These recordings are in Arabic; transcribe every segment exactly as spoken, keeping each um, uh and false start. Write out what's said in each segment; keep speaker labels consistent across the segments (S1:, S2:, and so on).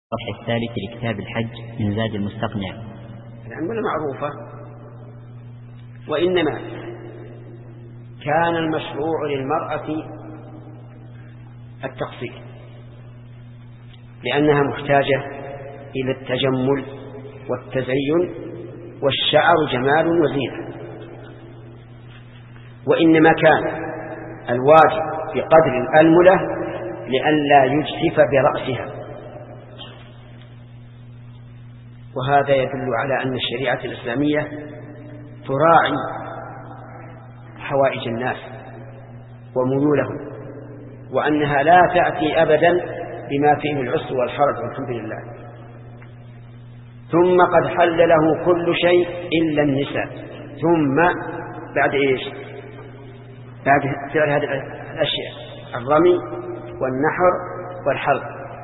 S1: الشرح الثالث لكتاب الحج من زاد المستقنع.
S2: العملة معروفة، وإنما كان المشروع للمرأة التقصير لأنها محتاجة إلى التجمل والتزين، والشعر جمال وزينة، وإنما كان الواجب بقدر الألملة لئلا يجسف برأسها. وهذا يدل على أن الشريعة الإسلامية تراعي حوائج الناس وميولهم، وأنها لا تأتي أبدا بما فيه العسر والحرج، والحمد لله. ثم قد حل له كل شيء إلا النساء. ثم بعد إيش؟ بعد فعل هذه الأشياء: الرمي والنحر والحلق،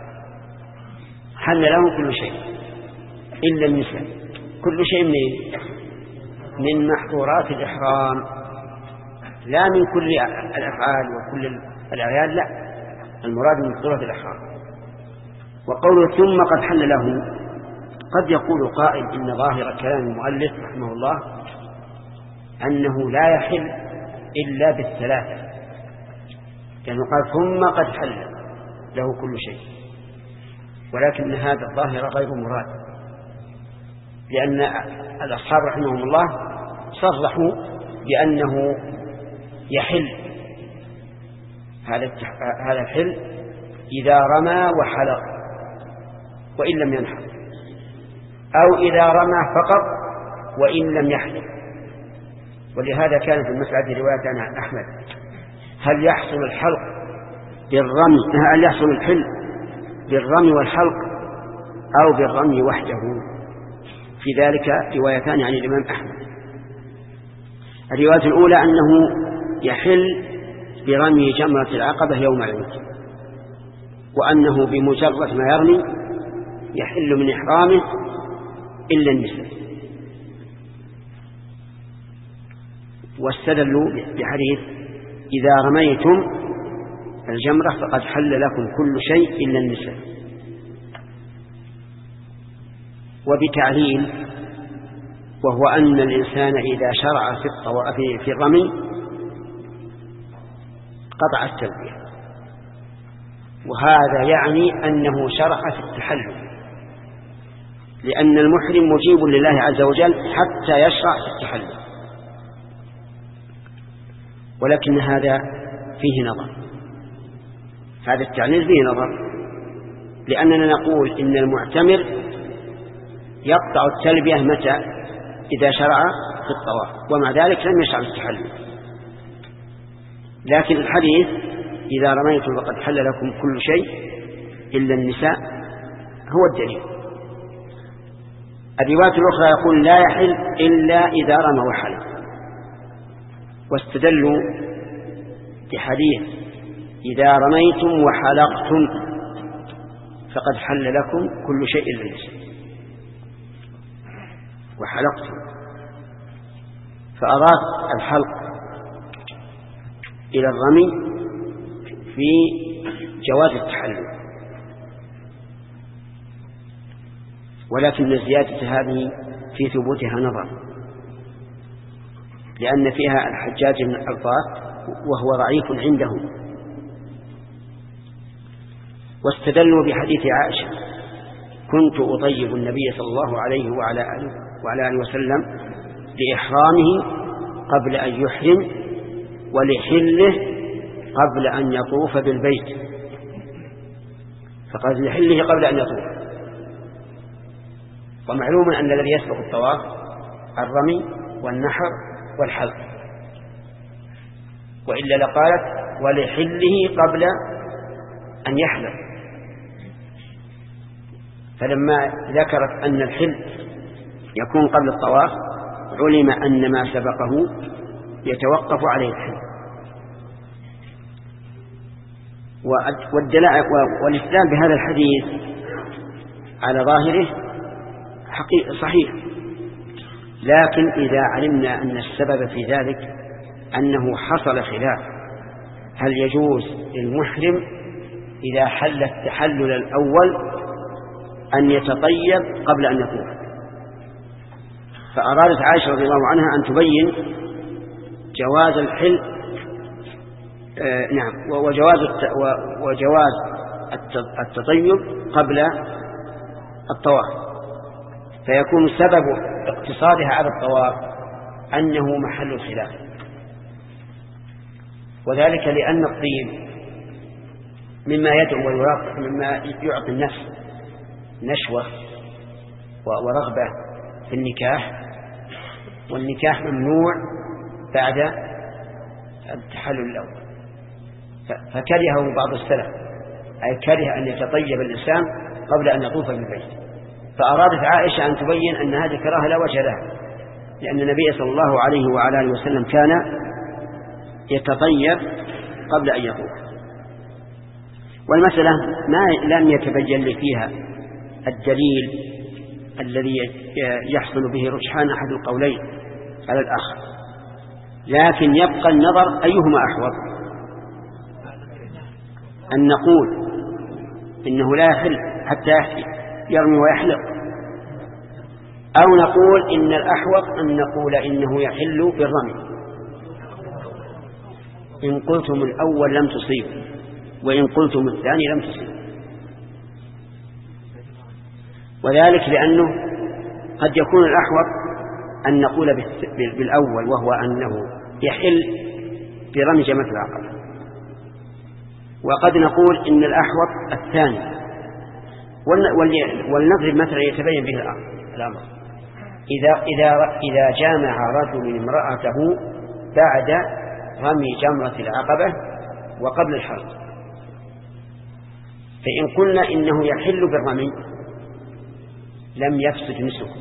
S2: حل له كل شيء إلا النساء. كل شيء من من محظورات الإحرام، لا من كل الأفعال وكل الأعياد، لا، المراد من محظورات الإحرام. وقوله ثم قد حل له، قد يقول قائل إن ظاهر كلام المؤلف رحمه الله أنه لا يحل إلا بالثلاثة، لأنه قال ثم قد حل له كل شيء، ولكن هذا الظاهر غير مراد، لأن الأصحاب رحمهم الله صرحوا بأنه يحل هذا الحل إذا رمى وحلق وإن لم ينحر، أو إذا رمى فقط وإن لم يحلق. ولهذا كان في المسألة رواية عن أحمد: هل يحصل الحلق بالرمي هل يحصل الحل بالرمي والحلق أو بالرمي وحده؟ في ذلك روايتان عن الإمام أحمد. الرواية الأولى أنه يحل برمي جمرة العقبة يوم العيد، وأنه بمجرد ما يرمي يحل من إحرامه إلا النساء. واستدلوا بحديث: إذا رميتم الجمرة فقد حل لكم كل شيء إلا النساء. وبتعليل، وهو أن الإنسان إذا شرع في الطواف في الرمي قطع التلبية، وهذا يعني أنه شرع في التحلل، لأن المحرم مجيب لله عز وجل حتى يشرع في التحلل. ولكن هذا فيه نظر، هذا التعليل فيه نظر، لأننا نقول إن المعتمر يقطع التلبية متى؟ إذا شرع في الطواف، ومع ذلك لم يشرع في التحلل. لكن الحديث إذا رميتم فقد حل لكم كل شيء إلا النساء هو الدليل. الرواية الأخرى يقول لا يحل إلا إذا رمى وحلق، واستدلوا بحديث: إذا رميتم وحلقتم فقد حل لكم كل شيء إلا النساء. وحلقتم، فأضاف الحلق إلى الرمي في جواز التحلل. ولكن الزيادة هذه في ثبوتها نظر، لأن فيها الحجاج من الألفاظ وهو ضعيف عندهم. واستدلوا بحديث عائشة: كنت أطيب النبي صلى الله عليه وعلى آله وعلى آله وسلم لإحرامه قبل أن يحرم، ولحله قبل أن يطوف بالبيت. فقال لحله قبل أن يطوف. ومعلوم أن الذي يسبق الطواف الرمي والنحر والحلق، وإلا لقالت ولحله قبل أن يحلق. فلما ذكرت أن الحل يكون قبل الطواف علم أن ما سبقه يتوقف عليه الحل. والاستدلال بهذا الحديث على ظاهره صحيح، لكن إذا علمنا أن السبب في ذلك أنه حصل خلاف هل يجوز للمحرم إذا حل التحلل الأول أن يتطيب قبل أن يطوف. فأرادت عائشة رضي الله عنها أن تبين جواز الحل آه نعم وجواز وجواز التطيب قبل الطواف، فيكون سبب اقتصادها على الطواف أنه محل الخلاف، وذلك لأن الطيب مما يدعو ويراق مما يعطي النفس نشوة ورغبة في النكاح، والنكاح ممنوع بعد التحلل الأول، فكرهه بعض السلف، أي كره أن يتطيب الإنسان قبل أن يطوف بالبيت. فأرادت عائشة أن تبين أن هذه الكراهة لا وجه لها، لأن النبي صلى الله عليه وعلى آله وسلم كان يتطيب قبل أن يطوف. والمسألة ما لم يتبين لي فيها الدليل الذي يحصل به رجحان أحد القولين على الآخر، لكن يبقى النظر أيهما أحوط، أن نقول إنه لا يحل حتى يرمي ويحلق، أو نقول إن الأحوط أن نقول إنه يحل بالرمي. إن قلتم الأول لم تصيب، وإن قلتم الثاني لم تصيب، وذلك لأنه قد يكون الأحوط أن نقول بالأول، وهو أنه يحل برمي جمرة العقبة، وقد نقول إن الأحوط الثاني، ولنضرب مثلا يتبين به الأمر. إذا, إذا, إذا جامع رجل امرأته بعد رمي جمرة العقبة وقبل الحلق، فإن قلنا إنه يحل بالرمي لم يفسد نسكه،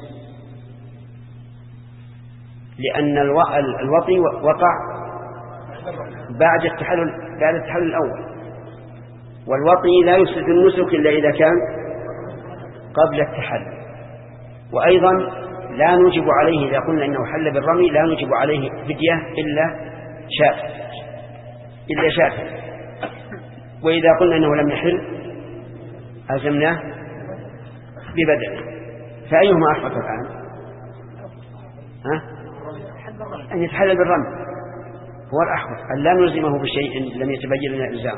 S2: لأن الوطي وقع بعد التحلل بعد التحلل الأول، والوطي لا يفسد النسك إلا إذا كان قبل التحلل. وأيضا لا نجب عليه إذا قلنا إنه حل بالرمي لا نجب عليه فدية إلا شاة إلا شاة وإذا قلنا إنه لم يحل ألزمناه ببدنه. فأيهما أحوط الآن؟ ها؟ أن يتحلل بالرمي هو الأحوط، أن لا نلزمه بشيء لم يتبين لنا إلزامه.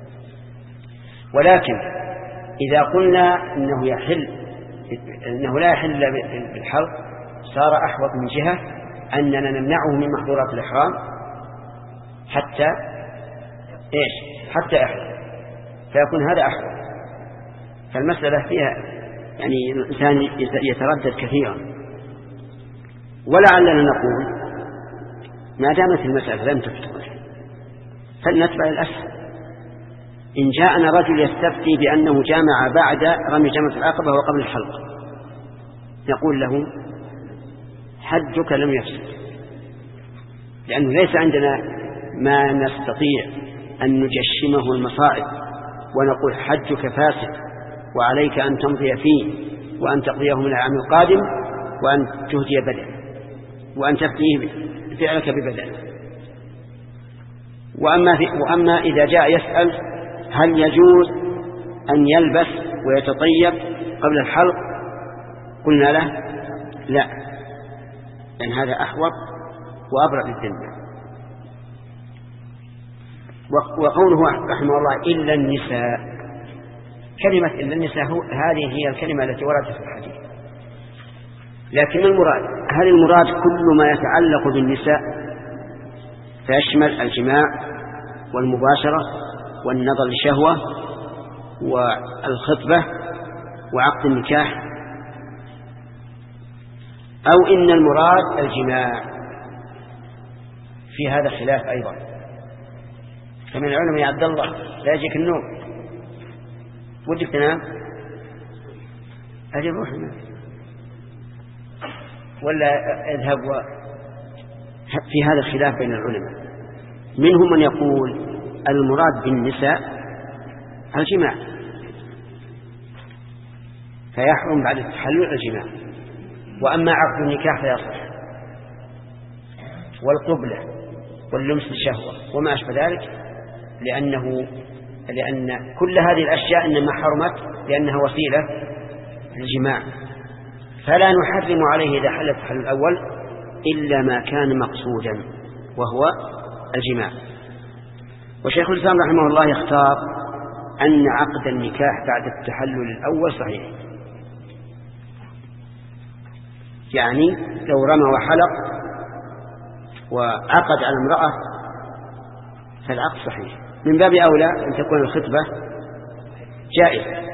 S2: ولكن إذا قلنا إنه يحل إنه لا يحل بالحلق صار أحوط من جهة أننا نمنعه من محظورات الإحرام حتى إيش حتى يحل، فيكون هذا أحوط. فالمسألة فيها يعني الإنسان يتردد كثيرا، ولعلنا نقول ما دامت المسألة لم تفتح فلنتبع الأسهل. إن جاءنا رجل يستفتي بأنه جامع بعد رمي جمرة العقبة وقبل الحلق، نقول له حجك لم يفسد، لأنه ليس عندنا ما نستطيع أن نجشمه المصائب ونقول حجك فاسد وعليك أن تمضي فيه وأن تقضيه من العام القادم وأن تهدي بدنه وأن تفتيه فعلك ببدنه. وأما, وأما إذا جاء يسأل هل يجوز أن يلبس ويتطيب قبل الحلق، قلنا له لا، لأن هذا أحوط وأبرأ للذمة. وقوله رحمه الله إلا النساء، كلمة إلا النساء هذه هي الكلمة التي وردت في الحديث، لكن المراد هل المراد كل ما يتعلق بالنساء فيشمل الجماع والمباشرة والنظر للشهوة والخطبة وعقد النكاح، أو إن المراد الجماع؟ في هذا خلاف أيضا. فمن العلماء يا عبد الله لا يجيك النوم ودك تنام أجل روح النام ولا اذهب و... في هذا الخلاف بين العلماء. منهم من يقول المراد بالنساء الجماع فيحرم بعد التحلل الجماع، وأما عقد النكاح فيصح، والقبلة واللمس الشهوة وما أشبه ذلك، لأنه لأن كل هذه الأشياء إنما حرمت لأنها وسيلة الجماع، فلا نحرم عليه إذا حل التحلل الأول إلا ما كان مقصودا وهو الجماع. وشيخ الإسلام رحمه الله يختار أن عقد النكاح بعد التحلل الأول صحيح، يعني لو رمى وحلق وعقد على امرأة فالعقد صحيح، من باب أولى أن تكون الخطبة جائزة.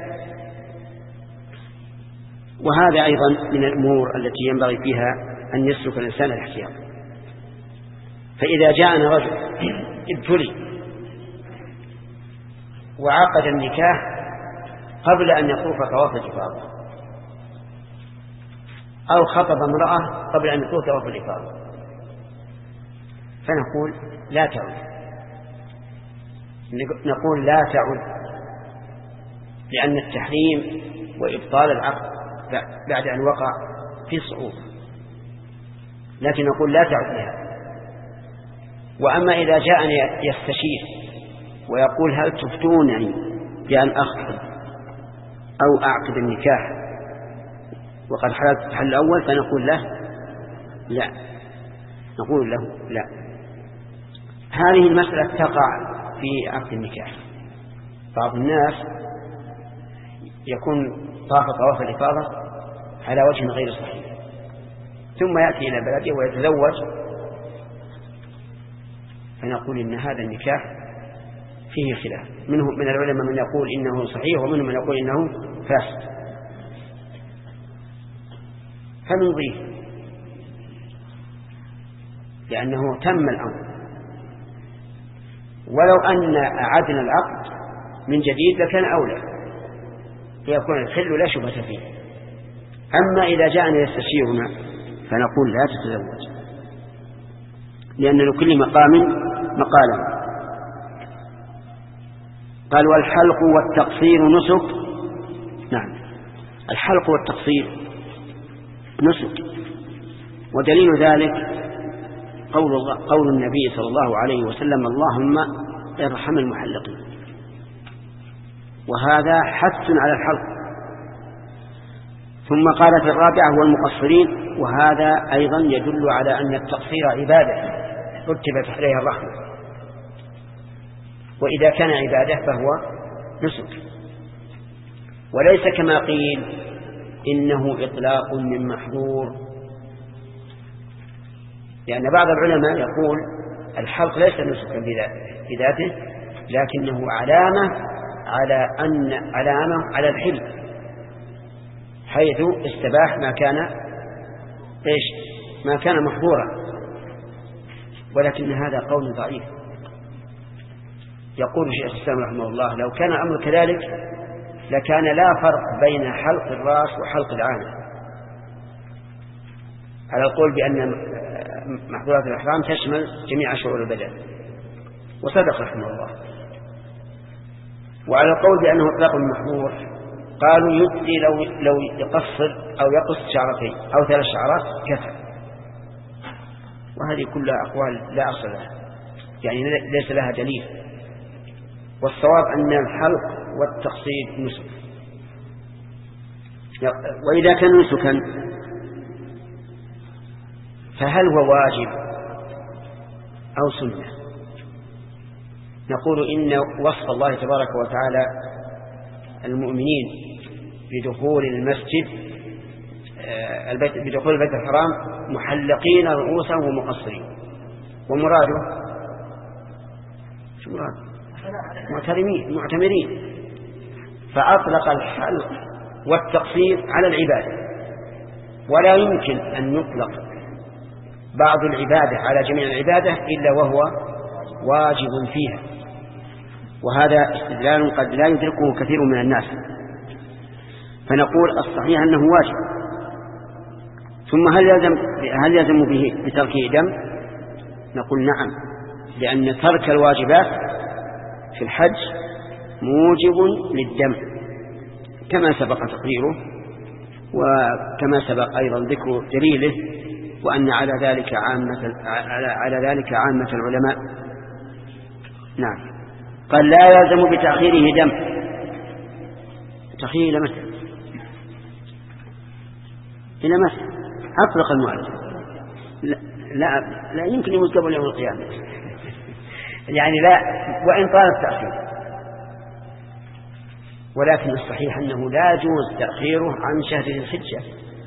S2: وهذا أيضا من الأمور التي ينبغي فيها أن يسلك الإنسان الاحتياط. فإذا جاءنا رجل ابتلي وعقد النكاح قبل أن يطوف طواف الإفاضة، أو خطب امرأة قبل أن يطوف طواف الإفاضة، فنقول لا تعد، نقول لا تعد، لأن التحريم وإبطال العقد بعد أن وقع في صعوبة، لكن نقول لا تعد بها. وأما إذا جاءني يستشير ويقول هل تفتونني بأن أخطب أو أعقد النكاح وقد حللت التحلل الأول، فنقول له لا، نقول له لا. هذه المسألة تقع في عقد النكاح. بعض الناس يكون طاف طواف الإفاضة على وجه غير صحيح، ثم يأتي إلى بلده ويتزوج، فنقول إن هذا النكاح فيه خلاف، منه من العلماء من يقول إنه صحيح ومنهم من يقول إنه فاسد، فنمضيه لأنه تم الأمر. ولو أن أعدنا العقد من جديد لكان أولى، ليكون الحل لا شبهة فيه. أما إذا جاءنا يستشيرنا فنقول لا تتزوج، لأن لكل مقام مقالا. قال والحلق والتقصير نسك. نعم، الحلق والتقصير نسك، ودليل ذلك قول, الله قول النبي صلى الله عليه وسلم اللهم ارحم المحلقين، وهذا حث على الحلق. ثم قال في الرابعة والمقصرين، وهذا أيضا يدل على أن التقصير عبادة رتبت عليها الرحمة، وإذا كان عبادة فهو نسك، وليس كما قيل إنه إطلاق من محظور، لأن بعض العلماء يقول الحلق ليس نسكا بذاته، لكنه علامة على أن علامة على الحل، حيث استباح ما كان إيش ما كان محظورا. ولكن هذا قول ضعيف. يقول الشيخ الإسلام رحمه الله لو كان الأمر كذلك لكان لا فرق بين حلق الرأس وحلق العانة، على القول بأن محظورات الإحرام تشمل جميع شعور البدن، وصدق رحمه الله. وعلى القول بأنه إطلاق محظور قالوا يكفي لو لو يقصر أو يقص شعرتين أو ثلاث شعرات كفى، وهذه كلها أقوال لا أصل لها، يعني ليس لها دليل. والصواب أن الحلق والتقصير نسك. وإذا كان نسكا فهل هو واجب أو سنة؟ نقول إن وصف الله تبارك وتعالى المؤمنين بدخول المسجد البيت بدخول البيت الحرام محلقين رؤوسهم ومقصرين، ومراده شو مراد؟ معتمرين معتمرين فأطلق الحلق والتقصير على العبادة، ولا يمكن أن يطلق بعض العبادة على جميع العبادة إلا وهو واجب فيها، وهذا استدلال قد لا يدركه كثير من الناس. فنقول الصحيح أنه واجب. ثم هل يلزم هل يلزم به بتركه دم؟ نقول نعم، لأن ترك الواجبات في الحج موجب للدم كما سبق تقريره، وكما سبق أيضا ذكر دليله، وأن على ذلك عامة على ذلك عامة العلماء. نعم. قال لا يلزم بتأخيره دم. تأخيره متى؟ إلى متى؟ أطلق المؤلف. لا, لا, لا يمكن يموت قبل يوم القيامة يعني لا، وإن طال التأخير. ولكن الصحيح أنه لا يجوز تأخيره عن شهر ذي الحجة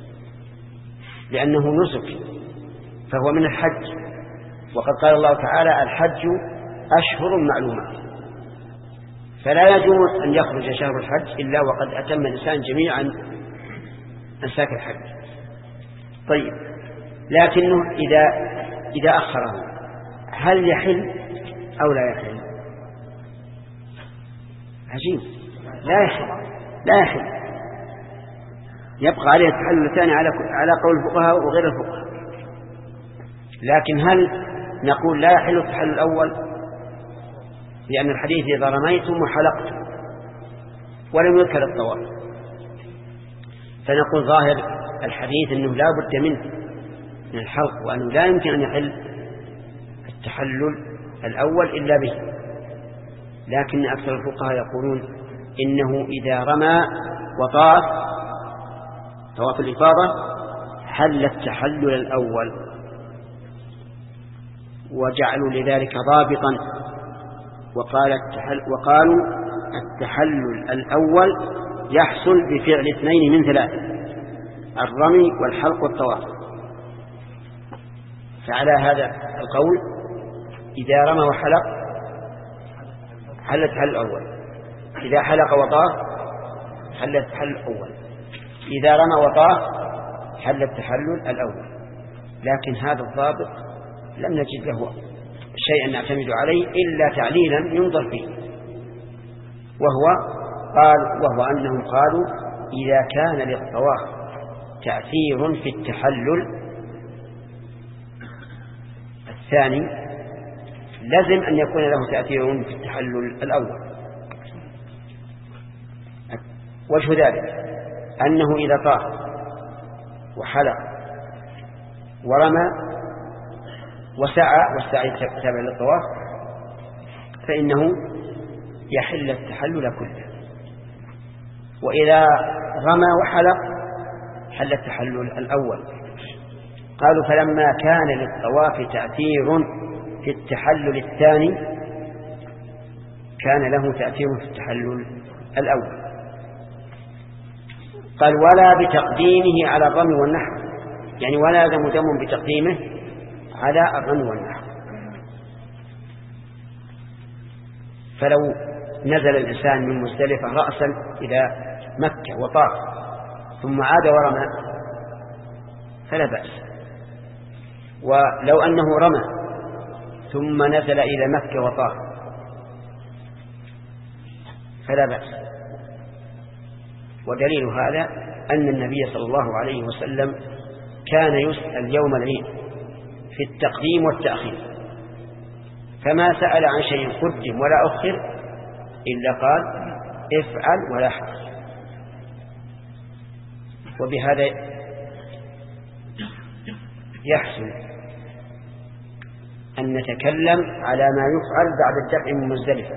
S2: لأنه نسك، فهو من الحج، وقد قال الله تعالى الحج أشهر معلومات، فلا يجوز أن يخرج شهر الحج إلا وقد أتم الإنسان جميعا أنساك الحج. طيب، لكنه إذا إذا أخره هل يحل أو لا يحل؟ عجيب، لا يحل لا يحل يبقى عليه التحلل الثاني على على قول الفقهاء وغير الفقهاء. لكن هل نقول لا يحل التحلل الأول لأن الحديث إذا رميتم وحلقتم ولم يذكر الطواف، فنقول ظاهر الحديث أنه لا بد منه من الحلق، وأنه لا يمكن أن يحل التحلل الأول إلا به. لكن أكثر الفقهاء يقولون إنه إذا رمى وطاف طواف الإفاضة حل التحلل الأول، وجعلوا لذلك ضابطا وقال التحل وقالوا التحلل الأول يحصل بفعل اثنين من ثلاثة: الرمي والحلق والطواف. فعلى هذا القول إذا رمى وحلق حل التحلل الأول، إذا حلق وطاف حل التحلل الأول، إذا رمى وطاف حل التحلل الأول. لكن هذا الضابط لم نجد له شيئا نعتمد عليه إلا تعليلا ينظر فيه، وهو قال وهو أنهم قالوا إذا كان للطواف تأثير في التحلل الثاني لازم أن يكون له تأثير في التحلل الأول. وجه ذلك أنه إذا طاف وحلق ورمى وسعى والسعي تابع للطواف فإنه يحل التحلل كله، وإذا رمى وحلق حل التحلل الأول. قالوا فلما كان للطواف تأثير في التحلل الثاني كان له تأثير في التحلل الأول. قال ولا بتقديمه على الرمي والنحر، يعني ولا يلزم دم بتقديمه على الرمي والنحر. فلو نزل الإنسان من مزدلفة رأسا إلى مكة وطاف ثم عاد ورمى فلا بأس، ولو أنه رمى ثم نزل إلى مكة وطاف فلا بأس. ودليل هذا أن النبي صلى الله عليه وسلم كان يسأل يوم العيد في التقديم والتأخير، فما سأل عن شيء قدم ولا أخر إلا قال افعل ولا حرج. وبهذا يحسن أن نتكلم على ما يفعل بعد الدفع من مزدلفة.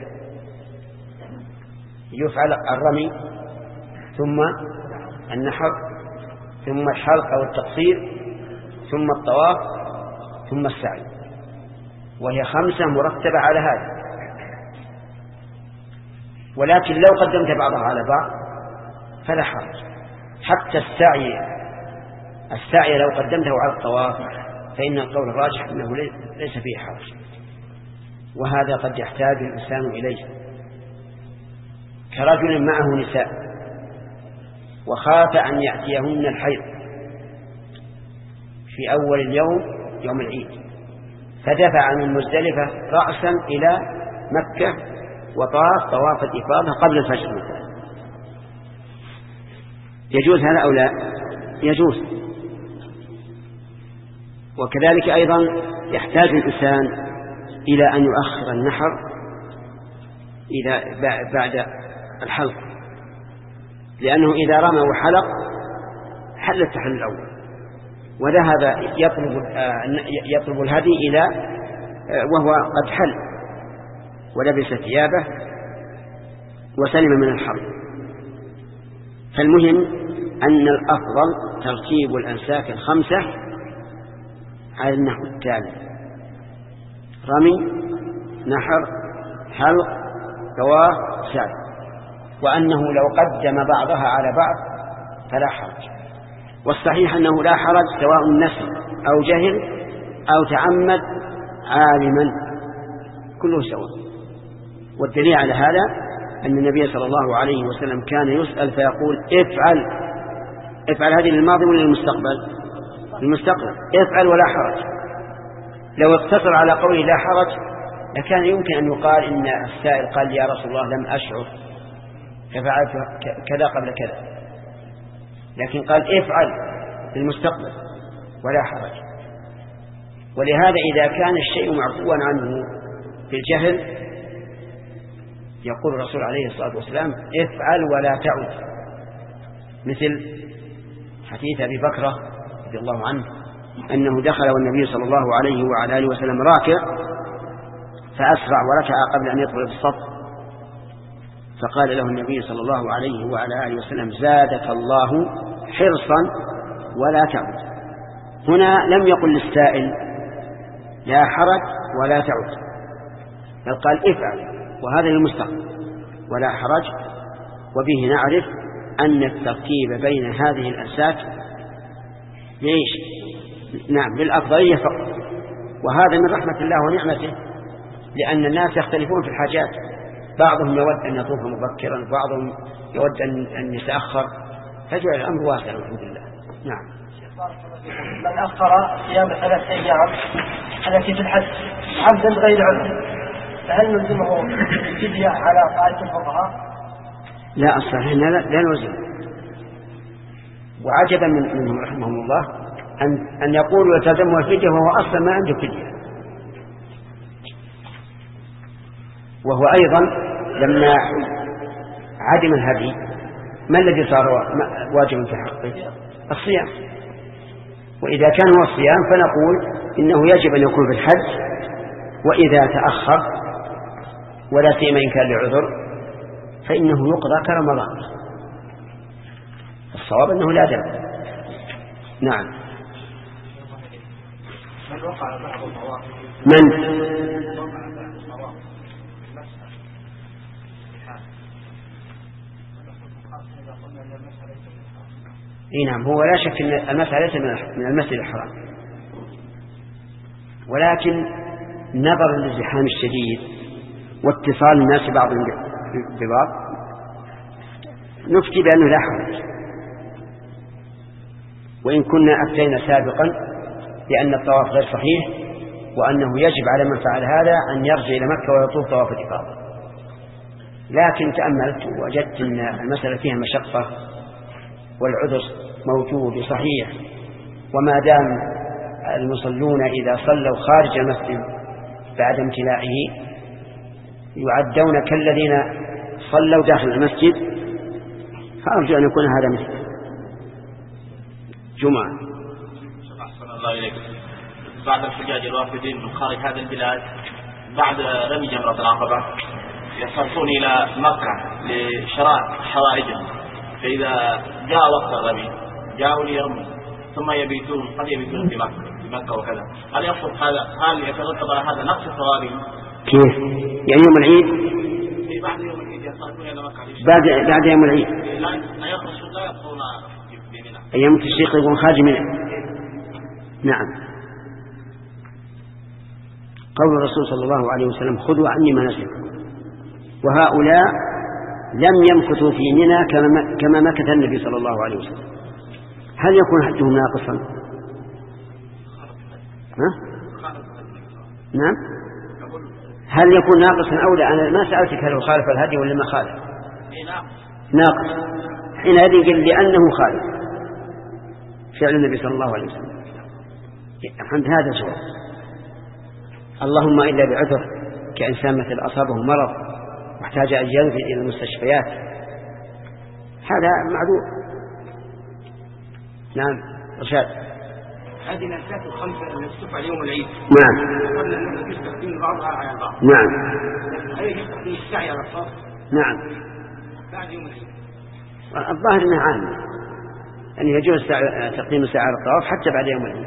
S2: يفعل الرمي ثم النحر ثم الحلق أو التقصير ثم الطواف ثم السعي، وهي خمسة مرتبة على هذا. ولكن لو قدمت بعضها على بعض فلا حرج. حتى السعي السعي لو قدمته على الطواف فإن القول الراجح أنه ليس فيه حرج، وهذا قد يحتاج الإنسان إليه. كرجل معه نساء وخاف أن يأتيهن الحيض في أول اليوم يوم العيد، فدفع من مزدلفة رأسا إلى مكة وطاف طواف الإفاضة قبل الفجر مثلا. يجوز هذا أو لا؟ يجوز. وكذلك أيضا يحتاج الإنسان إلى أن يؤخر النحر إذا بعد الحلق، لأنه إذا رمى وحلق حل التحلل الأول، وذهب يطلب يطلب الهدي إلى وهو قد حل ولبس ثيابه وسلم من الحرب. فالمهم أن الأفضل ترتيب الأنساك الخمسة على النحو التالي: رمي، نحر، حلق، طواف، سعي، وأنه لو قدم بعضها على بعض فلا حرج. والصحيح أنه لا حرج سواء نسي أو جهل أو تعمد عالما، كله سواء. والدليل على هذا أن النبي صلى الله عليه وسلم كان يسأل فيقول افعل. افعل هذه للماضي ولا للمستقبل؟ المستقبل. افعل ولا حرج. لو اقتصر على قوله لا حرج لكان يمكن أن يقال إن السائل قال يا رسول الله لم أشعر ففعلت كذا قبل كذا، لكن قال افعل للمستقبل ولا حرج. ولهذا إذا كان الشيء معفوا عنه في الجهل يقول الرسول عليه الصلاة والسلام افعل ولا تعد، مثل حديث أبي بكر رضي الله عنه أنه دخل والنبي صلى الله عليه وعلى آله وسلم راكع فأسرع وركع قبل أن يدخل في الصف، فقال له النبي صلى الله عليه وعلى آله وسلم زادك الله حرصا ولا تعد. هنا لم يقل للسائل لا حرج ولا تعد، بل قال افعل، وهذا للمستقبل ولا حرج. وبه نعرف أن الترتيب بين هذه الأنساك ليش؟ نعم للأفضلية فقط، وهذا من رحمة الله ونعمته، لأن الناس يختلفون في الحاجات، بعضهم يود أن يطوف مبكرا، بعضهم يود أن يتأخر، فجعل الأمر واسع الحمد لله. نعم.
S3: من أخر صيام ثلاث أيام التي في الحج عبدا غير عذر فهل نلزمه الفدية على قاعدة الفقهاء؟
S2: لا، الصحيح لا, لا نلزم. وعجبا منهم رحمهم الله أن, أن يقولوا يلتزموا الفدية وهو أصلا ما عنده فدية. وهو أيضا لما عدم الهدي ما الذي صار واجبا في حقه؟ الصيام. وإذا كان هو الصيام فنقول إنه يجب أن يكون في الحج، وإذا تأخر ولا سيما إن كان لعذر فإنه يقضى كرمضان. الصواب أنه لا دم. نعم. من اي نعم، هو لا شك ان المسألة ليس من المسجد الحرام، ولكن نظرا للزحام الشديد واتصال الناس بعضهم ببعض نفتي بأنه لا حرج، وإن كنا أفتينا سابقا بأن الطواف غير صحيح، وأنه يجب على من فعل هذا أن يرجع إلى مكة ويطوف طواف الإفاضة. لكن تأملت وجدت أن المسألة فيها مشقة والعذر موجود صحيح، وما دام المصلون إذا صلوا خارج المسجد بعد امتلائه يعدون كالذين صلوا داخل المسجد، فأرجو أن يكون هذا مثل جمعة.
S4: أحسن الله إليك. بعد الحجاج الوافدين من خارج هذه البلاد بعد رمي جمرة العقبة يصرفون إلى مكة لشراء حوائجهم، فإذا جاء وقت الرمي جاءوا ليرموا ثم يبيتون، قد يبيتون في مكة في مكة وكذا، هل يحصل هذا؟ هل يترتب على هذا نقص ثوابهم؟
S2: كيف؟ يعني يوم العيد؟
S4: في بعد يوم العيد يصرفون إلى مكة
S2: بعد بعد يوم العيد
S4: لا يخرجون لا يبقون في منى،
S2: أيام التشريق يكون خارج منه. نعم. قول الرسول صلى الله عليه وسلم خذوا عني مناسككم، وهؤلاء لم يمكثوا في منى كما مكث النبي صلى الله عليه وسلم، هل يكون حجهم ناقصا؟ ها؟ نعم. هل يكون ناقصا أو لا؟ أنا ما سألتك هل هو خالف الهدي ولا ما خالف؟ ناقص. حينئذ قل لأنه خالف فعل النبي صلى الله عليه وسلم. الحمد هذا سؤال. اللهم إلا بعذر كإنسان مثل أصابه مرض واحتاج أن يذهب إلى المستشفيات، هذا معذور. نعم. رشاد.
S3: هذه الأنساك الخمسة التي تفعل يوم العيد.
S2: نعم.
S3: قبل أن يستخدم بعضها على بعض.
S2: نعم.
S3: هل يستخدم السعي على الصف؟
S2: نعم.
S3: بعد يوم العيد.
S2: الظاهر أنه عام أن يجوز تقديم ساعة الطواف حتى بعد يوم العيد.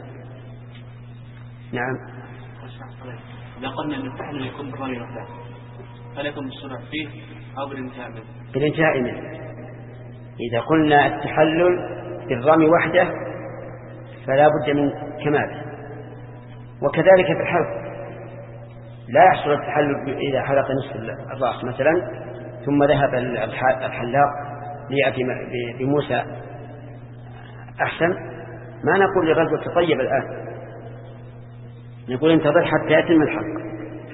S2: نعم.
S4: إذا قلنا أن التحلل يكون بالرمي وحده هل يكون بالسرعة فيه أو بالانتهاء منه؟
S2: بالانتهاء منه. إذا قلنا التحلل بالرمي وحده فلا بد من كماله، وكذلك في الحلق لا يحصل التحلل إذا حلق نصف الرأس مثلا ثم ذهب الحلاق ليأتي بموسى أحسن، ما نقول للرجل تطيب الآن، نقول انتظر حتى يتم الحلق.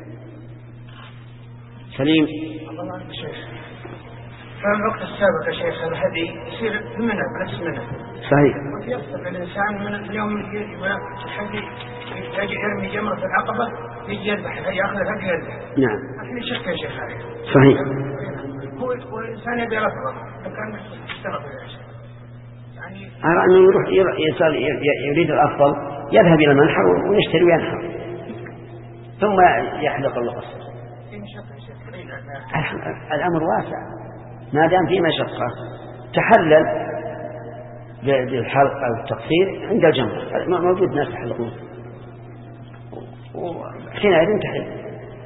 S2: سليم.
S3: الله عنك شيخ، كان الوقت السابق يا شيخ الهدي يصير بمنى بنفس منى.
S2: صحيح.
S3: ويقصد الإنسان من اليوم الحدي يجي يرمي جمرة العقبة يجي يذبح يأخذ الهدي يذبح.
S2: نعم.
S3: الحين شك يا شيخ هذا.
S2: صحيح.
S3: هو الإنسان يبي الأفضل لكن اشترط يا شيخ. يعني
S2: أرى أنه يروح يصل يريد الأفضل يذهب إلى المنحر ويشتري وينحر ثم يحلق القصر. الأمر واسع ما دام في مشقة تحلل بالحلق أو التقصير عند الجمر، موجود ناس يحلقون وحينئذ تحل.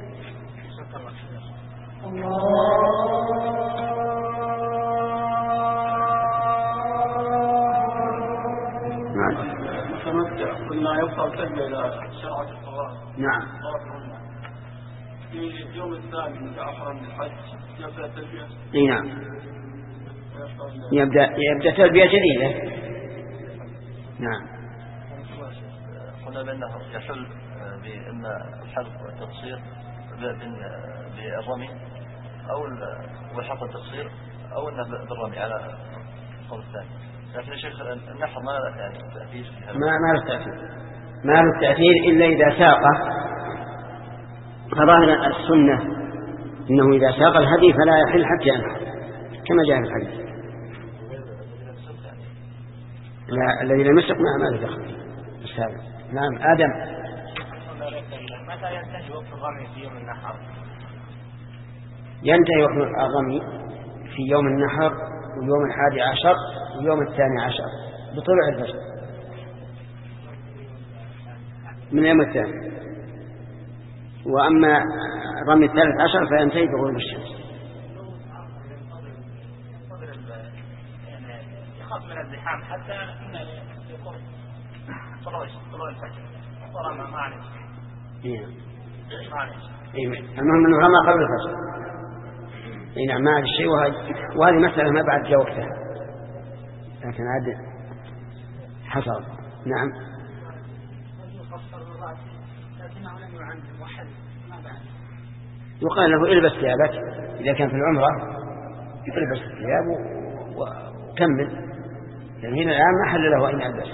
S3: متمتع قلنا يبقى التجمع إلى شرعة الطواف.
S2: نعم.
S3: في اليوم الثاني من الأحرم من الحج يبدأ التلبية.
S2: اي نعم. يبدأ يبدأ تلبية جديدة. نعم.
S5: قلنا بأنه يحل بأن الحلق والتقصير بالرمي أو والحلق والتقصير أو أنه بالرمي على القول الثاني. لكن يا شيخ النحر ما يعني تأثير في هذا.
S2: ما ما له تأثير. ما له تأثير إلا إذا ساقه. فظاهر السنة إنه إذا ساق الهدي فلا يحل حتى ينحر كما جاء في الحديث. لا الذي لم يسق ما له دخل. نعم. آدم.
S3: متى ينتهي وقت الرمي في يوم النحر؟
S2: ينتهي وقت الرمي في يوم النحر ويوم الحادي عشر ويوم الثاني عشر بطلوع الفجر من يوم الثاني. وأما رمي الثالث عشر فينتهي بغروب الشمس.
S3: يخاف من الزحام حتى يقوم طلوع الفجر ورمى معلش.
S2: المهم أنه رمى قبل الفجر. اي نعم. ما هذا الشيء وهذه مسألة ما بعد جاء وقتها لكن عاد حصل. نعم. يقال له البس ثيابك إذا كان في العمرة البس الثياب وكمل لأن هنا الآن ما حل له أن يلبس.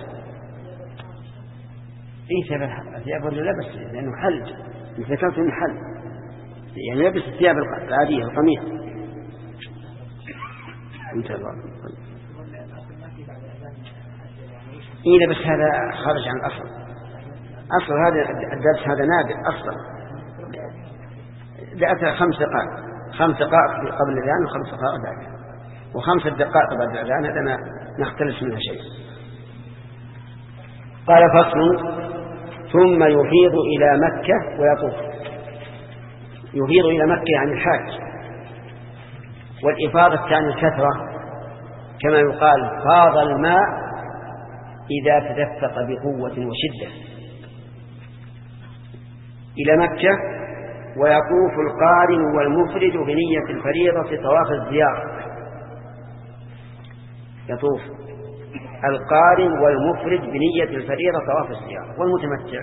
S2: إيه ثياب ولا لبس لأنه حل ذكرت إنه حل يعني يلبس الثياب العادية القميص. انت الله. إيه بس هذا خارج عن الأصل. أصل هذا الدرس هذا نادر أصلا. دقت خمس دقائق خمس دقائق قبل الأذان وخمس دقائق بعد وخمس دقائق بعد الأذان هذا ما نختلف منها شيء. قال فصل ثم يفيض إلى مكة ويطوف. يفيض إلى مكة يعني الحاج. والإفاضة الثانية الكثرة كما يقال فاض الماء إذا تدفق بقوة وشدة. إلى مكة ويطوف القارن والمفرد بنية الفريضة طواف الزيارة. يطوف القارن والمفرد بنية الفريضة طواف الزيارة. والمتمتع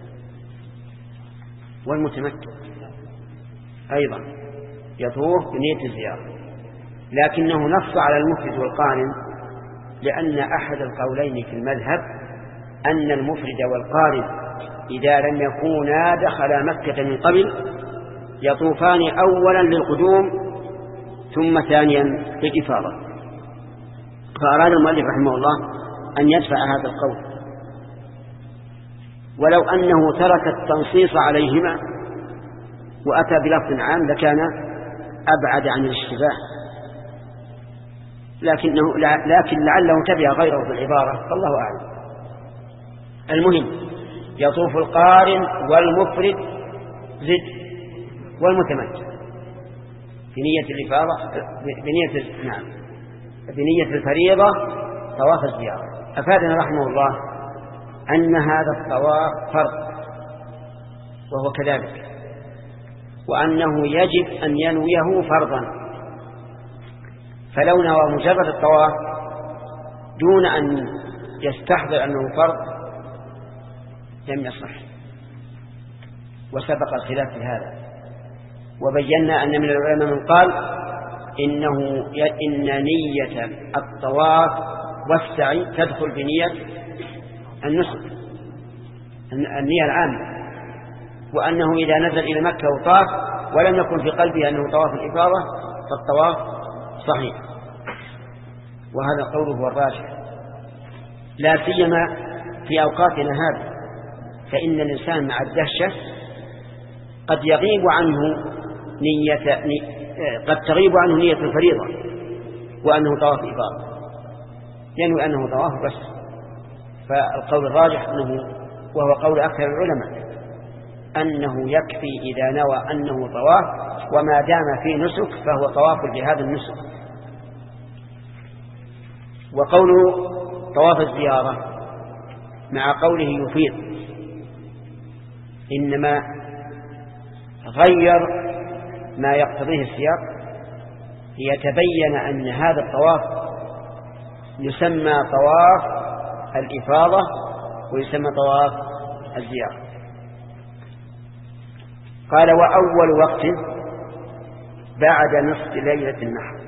S2: والمتمتع أيضا يطوف بنية الزيارة لكنه نص على المفرد والقارن لأن أحد القولين في المذهب أن المفرد والقارن إذا لم يكونا دخل مكة من قبل يطوفان أولا للقدوم ثم ثانيا للإفاضة. فأراد المؤلف رحمه الله أن يدفع هذا القول ولو أنه ترك التنصيص عليهما وأتى بلفظ عام لكان أبعد عن الاشتباه. لكنه لكن لعله تبع غيره في العبارة، فالله أعلم. المهم يطوف القارن والمفرد زد والمتمتع بنية الإفاضة بنية نعم بنية الفريضة طواف الزيارة. أفادنا رحمه الله أن هذا الطواف فرض وهو كذلك، وأنه يجب أن ينويه فرضا، فلو نوى مجرد الطواف دون أن يستحضر أنه فرض لم يصح، وسبق الخلاف في هذا. وبينا أن من العلماء من قال إنه إن نية الطواف والسعي تدخل بنية النسك النية العامة، وأنه إذا نزل إلى مكة وطاف ولم يكن في قلبه أنه طواف الإفاضة فالطواف صحيح، وهذا قوله هو الراجح، لا سيما في أوقاتنا هذه، فإن الإنسان مع الدهشة قد يغيب عنه نية قد تغيب عنه نية الفريضة وأنه طواف إفاضة، ينوي أنه طواف بس. فالقول الراجح أنه وهو قول أكثر العلماء أنه يكفي إذا نوى أنه طواف، وما دام في نسك فهو طواف لهذا النسك. وقوله طواف الزيارة مع قوله يفيض إنما غير ما يقتضيه السياق ليتبين أن هذا الطواف يسمى طواف الإفاضة ويسمى طواف الزيارة. قال وأول وقت بعد نصف ليلة النحر،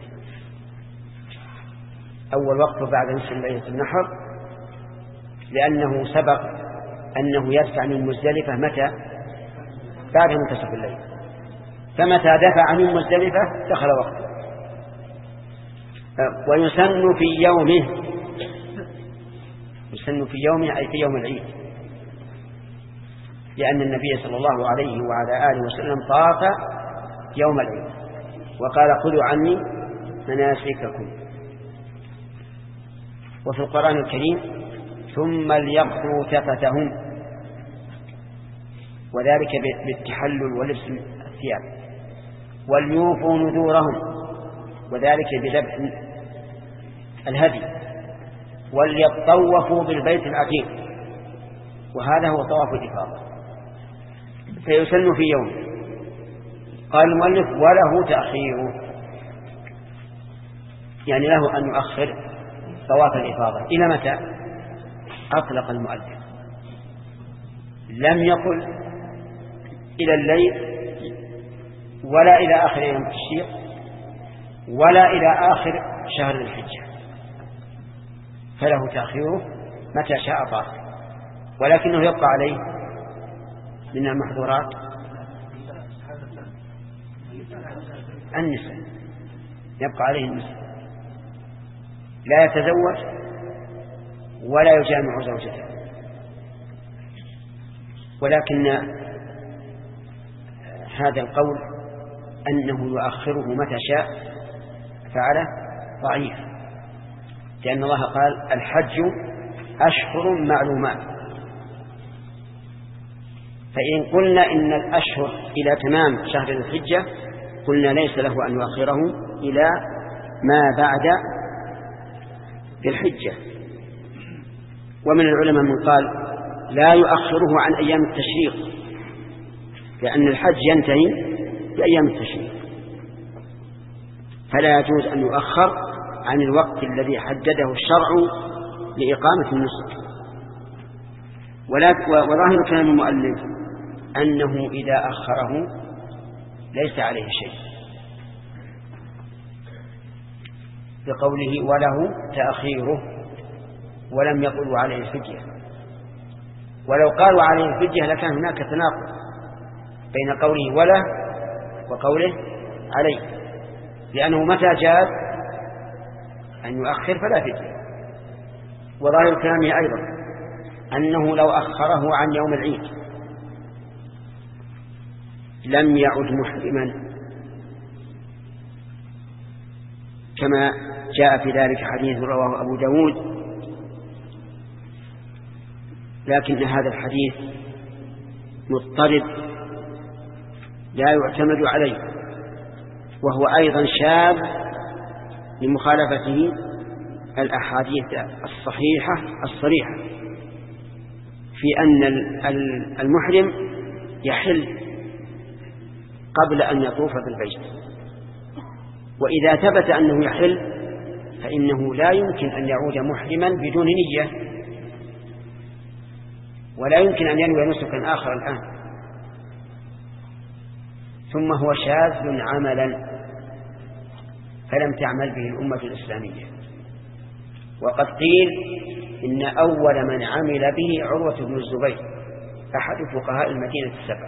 S2: أول وقت بعد نصف ليلة النحر، لأنه سبق أنه يدفع من مزدلفة متى؟ بعد منتصف الليل، فمتى دفع من مزدلفة دخل وقته. ويسن في يومه، يسن في يومه أي في يوم العيد، لأن النبي صلى الله عليه وعلى آله وسلم طاف يوم العيد وقال خذوا عني مناسككم. وفي القرآن الكريم ثم ليقضوا تفتهم، وذلك بالتحلل ولبس الثياب، وليوفوا نذورهم، وذلك بذبح الهدي، وليطوفوا بالبيت العتيق، وهذا هو طواف الإفاضة. فيسن في يوم. قال المؤلف وله تأخيره، يعني له أن يؤخر طواف الإفاضة إلى متى؟ أطلق المؤلف، لم يقل إلى الليل ولا إلى آخر يوم التشريق ولا إلى آخر شهر الحجة، فله تأخيره متى شاء طاف، ولكنه يبقى عليه من المحظورات النساء، يبقى عليه النساء، لا يتزوج ولا يجامع زوجته. ولكن هذا القول أنه يؤخره متى شاء فعله ضعيف، لأن الله قال الحج أشهر معلومات، فإن قلنا إن الأشهر إلى تمام شهر الحجة قلنا ليس له أن يؤخره إلى ما بعد الحجة. ومن العلماء من قال لا يؤخره عن أيام التشريق، لأن الحج ينتهي بأيام التشريق، فلا يجوز أن يؤخر عن الوقت الذي حدده الشرع لإقامة النسك. وظاهر كلام المؤلف أنه إذا أخره ليس عليه شيء، بقوله وله تأخيره، ولم يقولوا عليه الفدية. ولو قالوا عليه الفدية لكان هناك تناقض بين قوله وله وقوله عليه، لأنه متى جاز أن يؤخر فلا فدية. وظاهر كلامه أيضا أنه لو أخره عن يوم العيد لم يعد محرما كما جاء في ذلك حديث رواه أبو داود، لكن هذا الحديث مضطرب لا يعتمد عليه، وهو أيضا شاذ لمخالفته الأحاديث الصحيحة الصريحة في أن المحرم يحل قبل أن يطوف بالبيت، وإذا ثبت أنه يحل فإنه لا يمكن أن يعود محرما بدون نية، ولا يمكن أن ينوي نسكا آخر الآن، ثم هو شاذ عملا فلم تعمل به الأمة الإسلامية. وقد قيل إن أول من عمل به عروة بن الزبير أحد فقهاء المدينة السبع،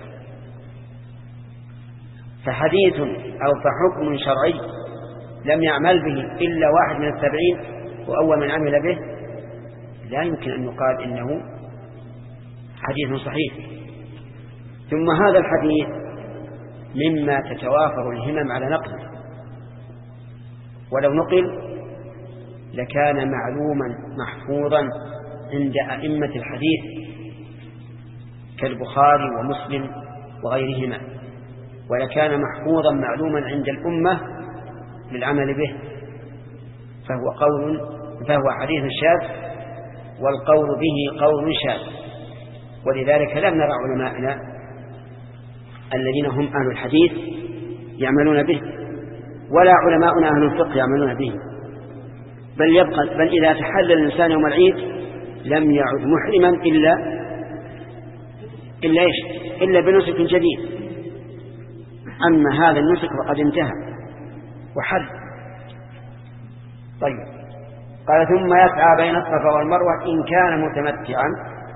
S2: فحديث أو فحكم شرعي لم يعمل به إلا واحد من السبعين وأول من عمل به لا يمكن أن يقال إنه حديث صحيح. ثم هذا الحديث مما تتوافر الهمم على نقله، ولو نقل لكان معلوما محفوظا عند أئمة الحديث كالبخاري ومسلم وغيرهما، ولكان محفوظا معلوما عند الأمة للعمل به، فهو قول فهو حديث شاذ، والقول به قول شاذ. ولذلك لم نرى علماءنا الذين هم أهل الحديث يعملون به، ولا علماؤنا أهل الفقه يعملون به، بل يبقى بل إذا تحلل الإنسان يوم العيد لم يعد محرما إلا إلا إيش إلا بنسك جديد. أما هذا النسك فقد انتهى وحل. طيب، قال ثم يسعى بين الصفا والمروة إن كان متمتعا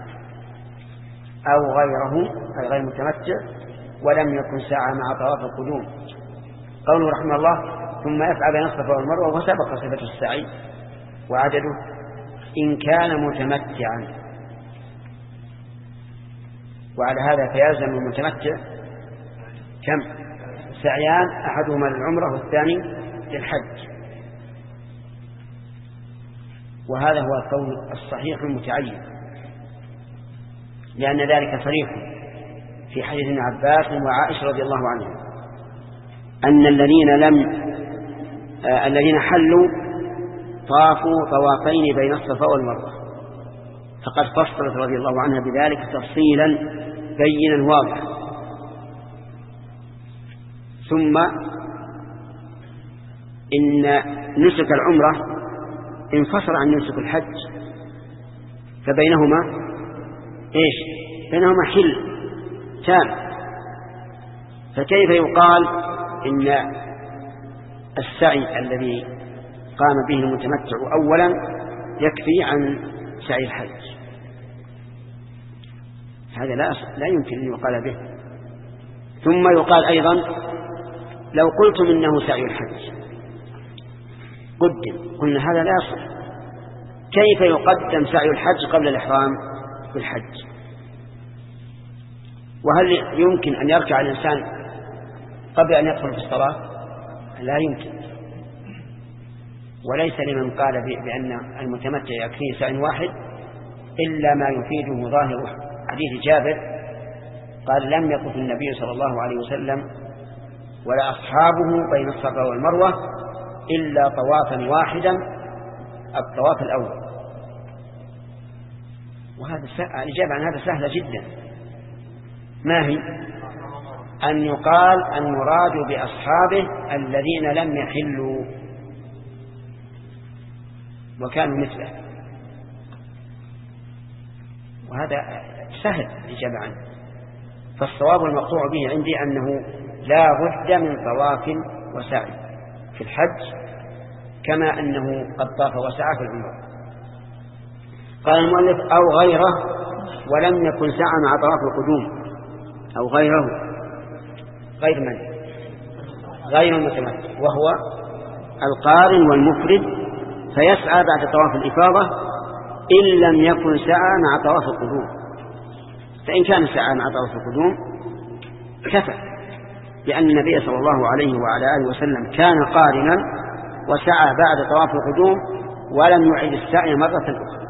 S2: أو غيره أي غير متمتع ولم يكن سعى مع طواف القدوم. قوله رحمه الله ثم يسعى بين الصفا والمروة، وسبق صفة السعي وعدده إن كان متمتعا، وعلى هذا فيلزم المتمتع كم سعيان، أحدهما للعمرة والثاني للحج، وهذا هو القول الصحيح المتعين، لأن ذلك صريح في حديث ابن عباس وعائشة رضي الله عنهم أن الذين لم آه الذين حلوا طافوا طوافين بين الصفا والمروة، فقد فصلت رضي الله عنها بذلك تفصيلا بينا واضحا. ثم إن نسك العمرة انفصل عن نسك الحج، فبينهما إيش بينهما حل تام، فكيف يقال إن السعي الذي قام به المتمتع أولا يكفي عن سعي الحج؟ هذا لا لا يمكن أن يقال به. ثم يقال أيضا لو قلتم إنه سعي الحج قدم، قلنا هذا لا يصح. كيف يقدم سعي الحج قبل الإحرام بالحج؟ وهل يمكن أن يركع الإنسان قبل أن يدخل في الصلاة؟ لا يمكن. وليس لمن قال بأن المتمتع يكفيه سعي واحد إلا ما يفيده ظاهر حديث جابر قال لم يطف النبي صلى الله عليه وسلم ولا أصحابه بين الصفا والمروة إلا طوافا واحدا الطواف الأول. وهذا الإجابة عن هذا سهلة جدا، ما هي؟ أن يقال المراد بأصحابه الذين لم يحلوا وكانوا مثله، وهذا سهل الإجابة عنه. فالصواب المقطوع به عندي أنه لا بد من طواف وسعي في الحج كما أنه قد طاف وسعى في العمرة. قال المؤلف أو غيره ولم يكن سعى مع طواف القدوم، أو غيره غير من غير المتمتع وهو القارن والمفرد، فيسعى بعد طواف الإفاضة إن لم يكن سعى مع طواف القدوم. فإن كان سعى مع طواف القدوم كفى، لأن النبي صلى الله عليه وعلى آله وسلم كان قارنا وسعى بعد طواف القدوم ولم يعد السعي مرة أخرى.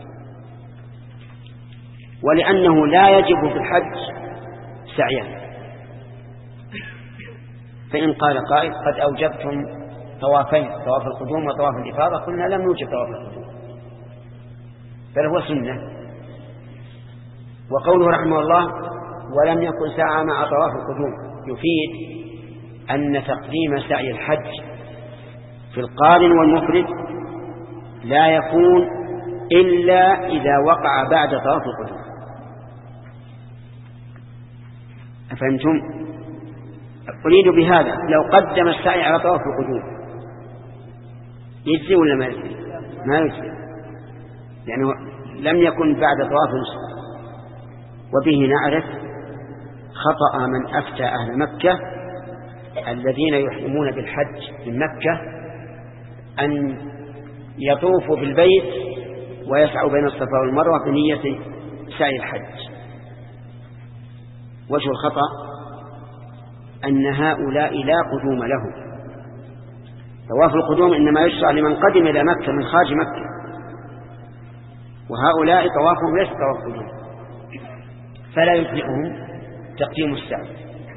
S2: ولأنه لا يجب في الحج سعيان. فإن قال قائل قد أوجبتم طوافين، طواف القدوم وطواف الإفاضة، قلنا لم نوجب طواف القدوم بل هو سنة. وقوله رحمه الله ولم يكن سعى مع طواف القدوم يفيد أن تقديم سعي الحج في القارن والمفرد لا يكون إلا إذا وقع بعد طواف القدوم. أفهمتم؟ أريد بهذا لو قدم السعي على طواف القدوم يجزي ولا ما يجزي؟ ما يجزي، يعني لم يكن بعد طواف القدوم. وبه نعرف خطأ من أفتى أهل مكة الذين يحرمون بالحج من مكة أن يطوفوا بالبيت ويسعوا بين الصفا والمروة بنية سعي الحج. وجه الخطأ أن هؤلاء لا قدوم لهم. طواف القدوم إنما يشرع لمن قدم إلى مكة من خارج مكة، وهؤلاء طوافهم ليس طواف قدوم، فلا يجزئهم تقديم السعي.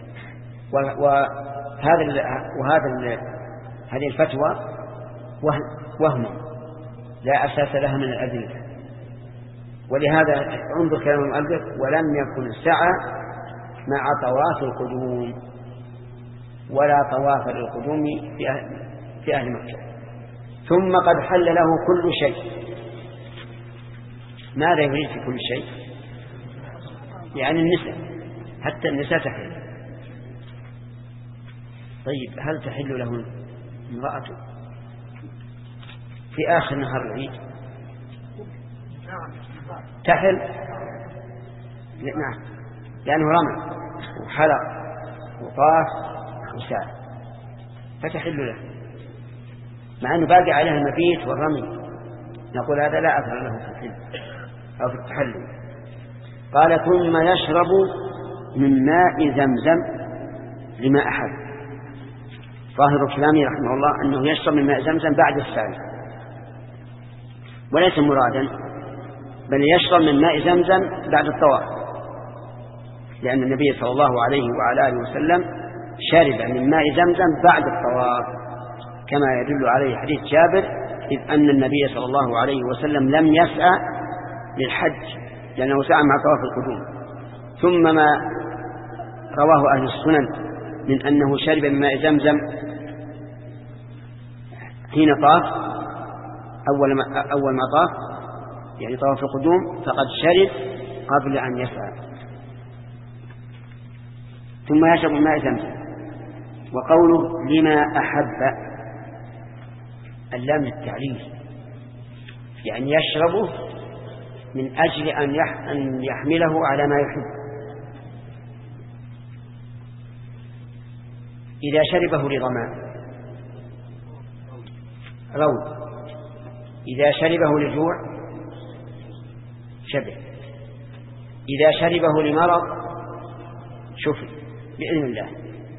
S2: وهذا وهذا هذه الفتوى وهم لا أساس لها من الأدلة. ولهذا انظر كلام المؤلف ولم يكن سعى مع طواف القدوم ولا طواف للقدوم في أهل, في أهل مكة. ثم قد حل له كل شيء. ماذا يريد في كل شيء؟ يعني النساء، حتى النساء تحل. طيب هل تحل له امرأته في آخر نهار العيد؟ تحل؟ نعم، لأنه رمى وحلق وطاف وسعى فتحل له، مع أنه باقي عليها المبيت والرمي. نقول هذا لا أثر له في الحل أو في التحلل. قال ثم يشرب من ماء زمزم لما أحب. ظاهر كلامه رحمه الله أنه يشرب من ماء زمزم بعد السعي، وليس مرادا، بل يشرب من ماء زمزم بعد الطواف، لأن النبي صلى الله عليه وعلى آله وسلم شرب من ماء زمزم بعد الطواف، كما يدل عليه حديث جابر إذ أن النبي صلى الله عليه وسلم لم يسعى للحج لأنه سعى مع طواف القدوم. ثم ما رواه أهل السنن من أنه شرب من ماء زمزم حين طاف أول ما, أول ما طاف، يعني طواف القدوم، فقد شرب قبل أن يسعى. ثم يشرب من ماء زمزم. وقوله لما أحب اللام للتعليل، يعني يشربه من أجل أن يحمله على ما يحب. إذا شربه لظمأ روض، إذا شربه لجوع شبه، إذا شربه لمرض شفي بإذن الله،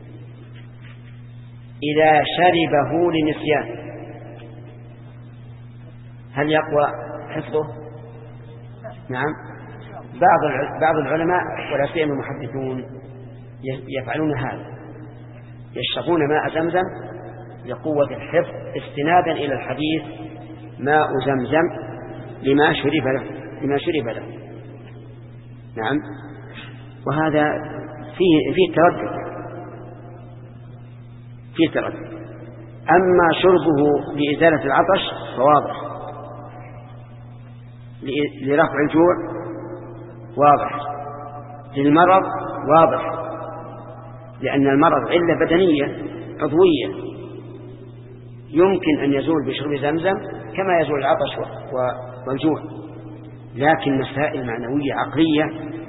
S2: إذا شربه لنسيان هل يقوى حفظه؟ نعم، بعض بعض العلماء ولا سيما المحدثون يفعلون هذا، يشربون ماء زمزم لقوة الحفظ استنادا إلى الحديث ماء زمزم لما شرب له لما شرب له. نعم، وهذا فيه فيه تردد فيه تردد. أما شربه لإزالة العطش فواضح، لرفع الجوع واضح، للمرض واضح، لأن المرض علة بدنية عضوية يمكن أن يزول بشرب زمزم كما يزول العطش والجوع. لكن مسائل معنوية عقلية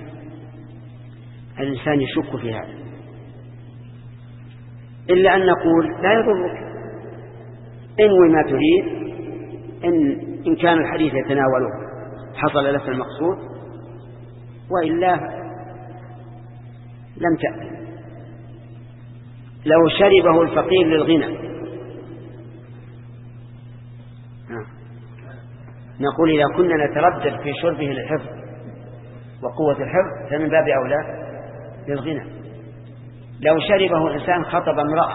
S2: الإنسان يشك في هذا، إلا أن نقول لا يضرك، انوي ما تريد، إن, إن كان الحديث يتناوله حصل لك المقصود، وإلا لم تأتي. لو شربه الفقير للغنى نقول إذا كنا نتردد في شربه للحفظ وقوة الحفظ فمن باب أولى للغنى. لو شربه الإنسان خطب امرأة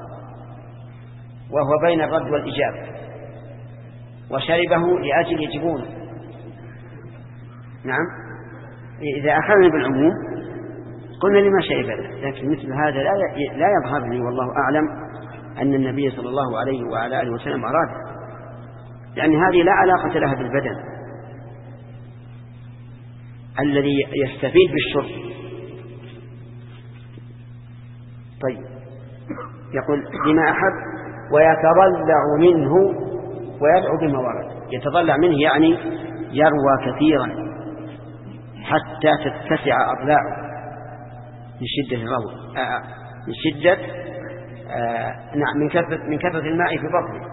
S2: وهو بين الرد والإجابة وشربه لأجل يجبونه، نعم، إذا أخذنا بالعموم قلنا لما شرب له، لكن مثل هذا لا يظهر لي والله أعلم أن النبي صلى الله عليه وعلى آله وسلم أراد، لأن هذه لا علاقة لها بالبدن الذي يستفيد بالشرب. طيب، يقول لما أحب ويتضلع منه ويدعو بما ورد. يتضلع منه يعني يروى كثيرا حتى تتسع أضلاعه من شدة الروى، آه من شدة آه نعم من كثرة من كثرة الماء في بطنه،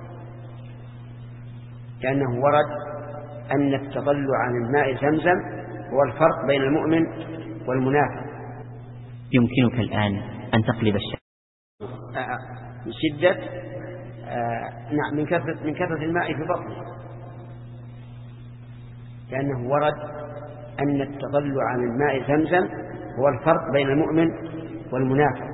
S2: لأنه ورد أن التضلع عن الماء زمزم هو الفرق بين المؤمن والمنافق.
S1: يمكنك الآن أن تقلب الشيء
S2: آه من شدة آه نعم من كثرة من كثرة الماء في بطنه، لأنه ورد أن التضلع عن الماء زمزم هو الفرق بين المؤمن والمنافق،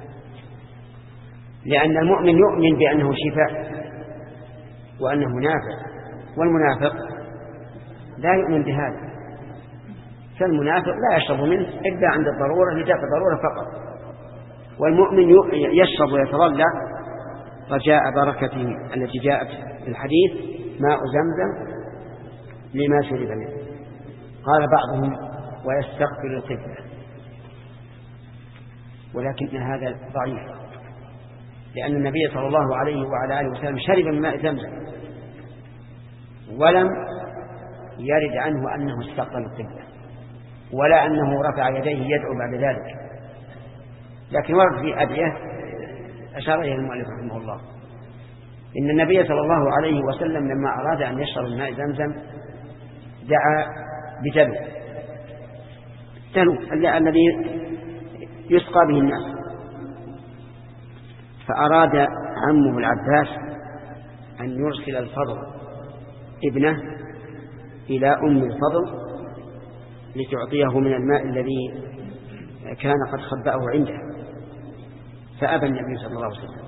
S2: لأن المؤمن يؤمن بأنه شفاء وأنه نافع، والمنافق لا يؤمن بهذا، فالمنافق لا يشرب منه إلا عند الضرورة لدفع الضرورة فقط، والمؤمن يشرب ويتضلع رجاء بركته التي جاءت في الحديث ماء زمزم لما شرب منه. قال بعضهم ويستقبل القبلة، ولكن هذا ضعيف، لأن النبي صلى الله عليه وعلى آله وسلم شرب من ماء زمزم ولم يرد عنه أنه استقبل القبلة ولا أنه رفع يديه يدعو بعد ذلك، لكن ورد في أدعية أشار إليه المؤلف رحمه الله إن النبي صلى الله عليه وسلم لما أراد أن يشرب الماء زمزم دعا بدلو دلو الذي يسقى به الناس، فأراد عمه العباس أن يرسل الفضل ابنه إلى أم الفضل لتعطيه من الماء الذي كان قد خبأه عنده، فأبى النبي صلى الله عليه وسلم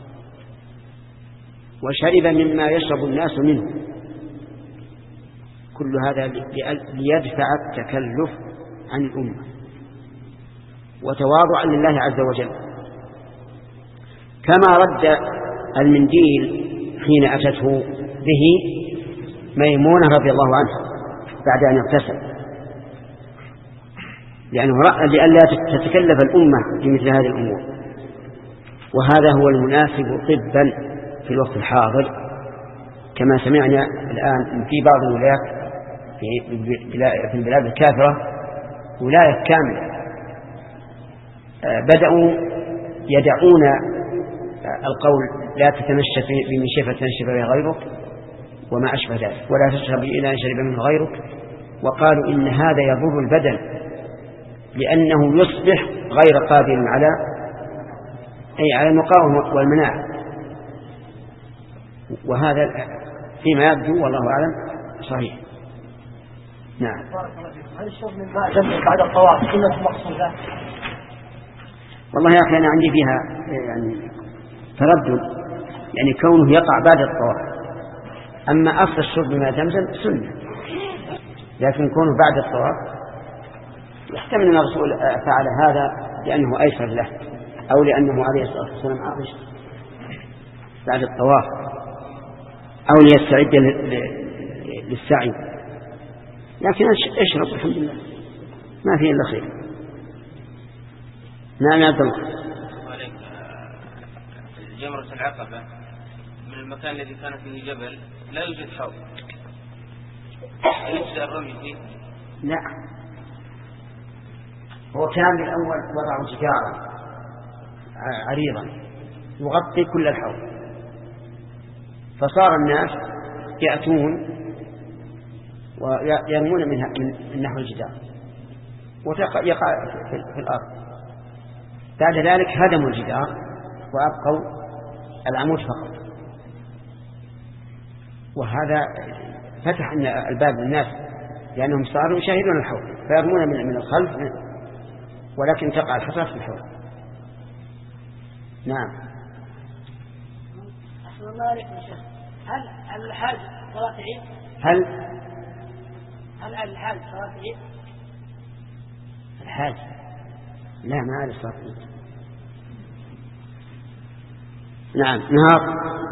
S2: وشرب مما يشرب الناس منه. كل هذا ليدفع التكلف عن الأمة وتواضعا لله عز وجل. كما رد المنديل حين أتته به ميمونة رضي الله عنها بعد أن اغتسل، لأنه رأى لئلا تتكلف الأمة في مثل هذه الأمور، وهذا هو المناسب طبا في الوقت الحاضر، كما سمعنا الآن في بعض الولايات في البلاد الكافرة ولاية كاملة بدأوا يدعون القول لا تتنشف بمنشفة تنشف بها غيرك وما أشبه ذلك، ولا تشرب إلا أن شرب منه غيرك، وقالوا إن هذا يضر البدن لأنه يصبح غير قادر على أي على المقاومة والمناعة، وهذا فيما يبدو والله أعلم صحيح. نعم.
S3: هل الشرب من ماء زمزم بعد الطواف سنة مقصودة؟
S2: والله يا أخي أنا عندي فيها يعني تردد، يعني كونه يقع بعد الطواف، أما أصل الشرب من ماء زمزم سنة، لكن كونه بعد الطواف يحتمل أن الرسول فعل هذا لأنه أيسر له أو لأنه عليه الصلاة والسلام عطش بعد الطواف أو ليستعد للسعي، لكن اشرب الحمد لله ما فيه إلا خير. نعم يا عبد الله.
S4: جمرة العقبة من المكان الذي كان فيه جبل لا يوجد حوض، يجزئ الرمي فيه؟
S2: لا، هو كان بالأول وضعوا جدارا عريضا يغطي كل الحوض، فصار الناس يأتون ويرمون منها من نحو الجدار ويقع في الأرض. بعد ذلك هدموا الجدار وأبقوا العمود فقط، وهذا فتح الباب للناس لأنهم صاروا يشاهدون الحوض فيرمون من الخلف ولكن تقع الحصى في الحوض. نعم.
S3: أحسن الله عليكم يا شيخ. هل على الحاج صلاة عيد؟
S2: هل
S3: هل على الحاج صلاة عيد؟
S2: الحاج لا ما على صلاة عيد. نعم. نهار.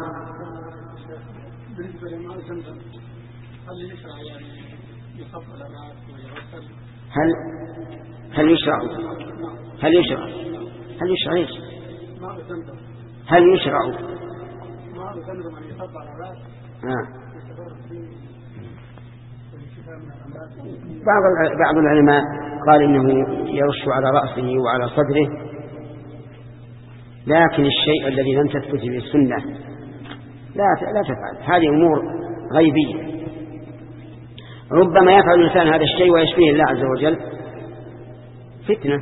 S6: بالنسبة لماء زمزم هل يشرع يعني يصب الأمعاء ويغسل؟
S2: هل هل يشرع هل يشرع هل يشرع ايش؟
S6: ماء زمزم
S2: هل يشرع
S6: ماء زمزم أن يصب على الرأس؟
S2: آه. بعض بعض العلماء قال إنه يرش على رأسه وعلى صدره، لكن الشيء الذي لم تثبت به السنة لا لا تفعل. هذه أمور غيبية، ربما يفعل الإنسان هذا الشيء ويشبه الله عز وجل فتنة.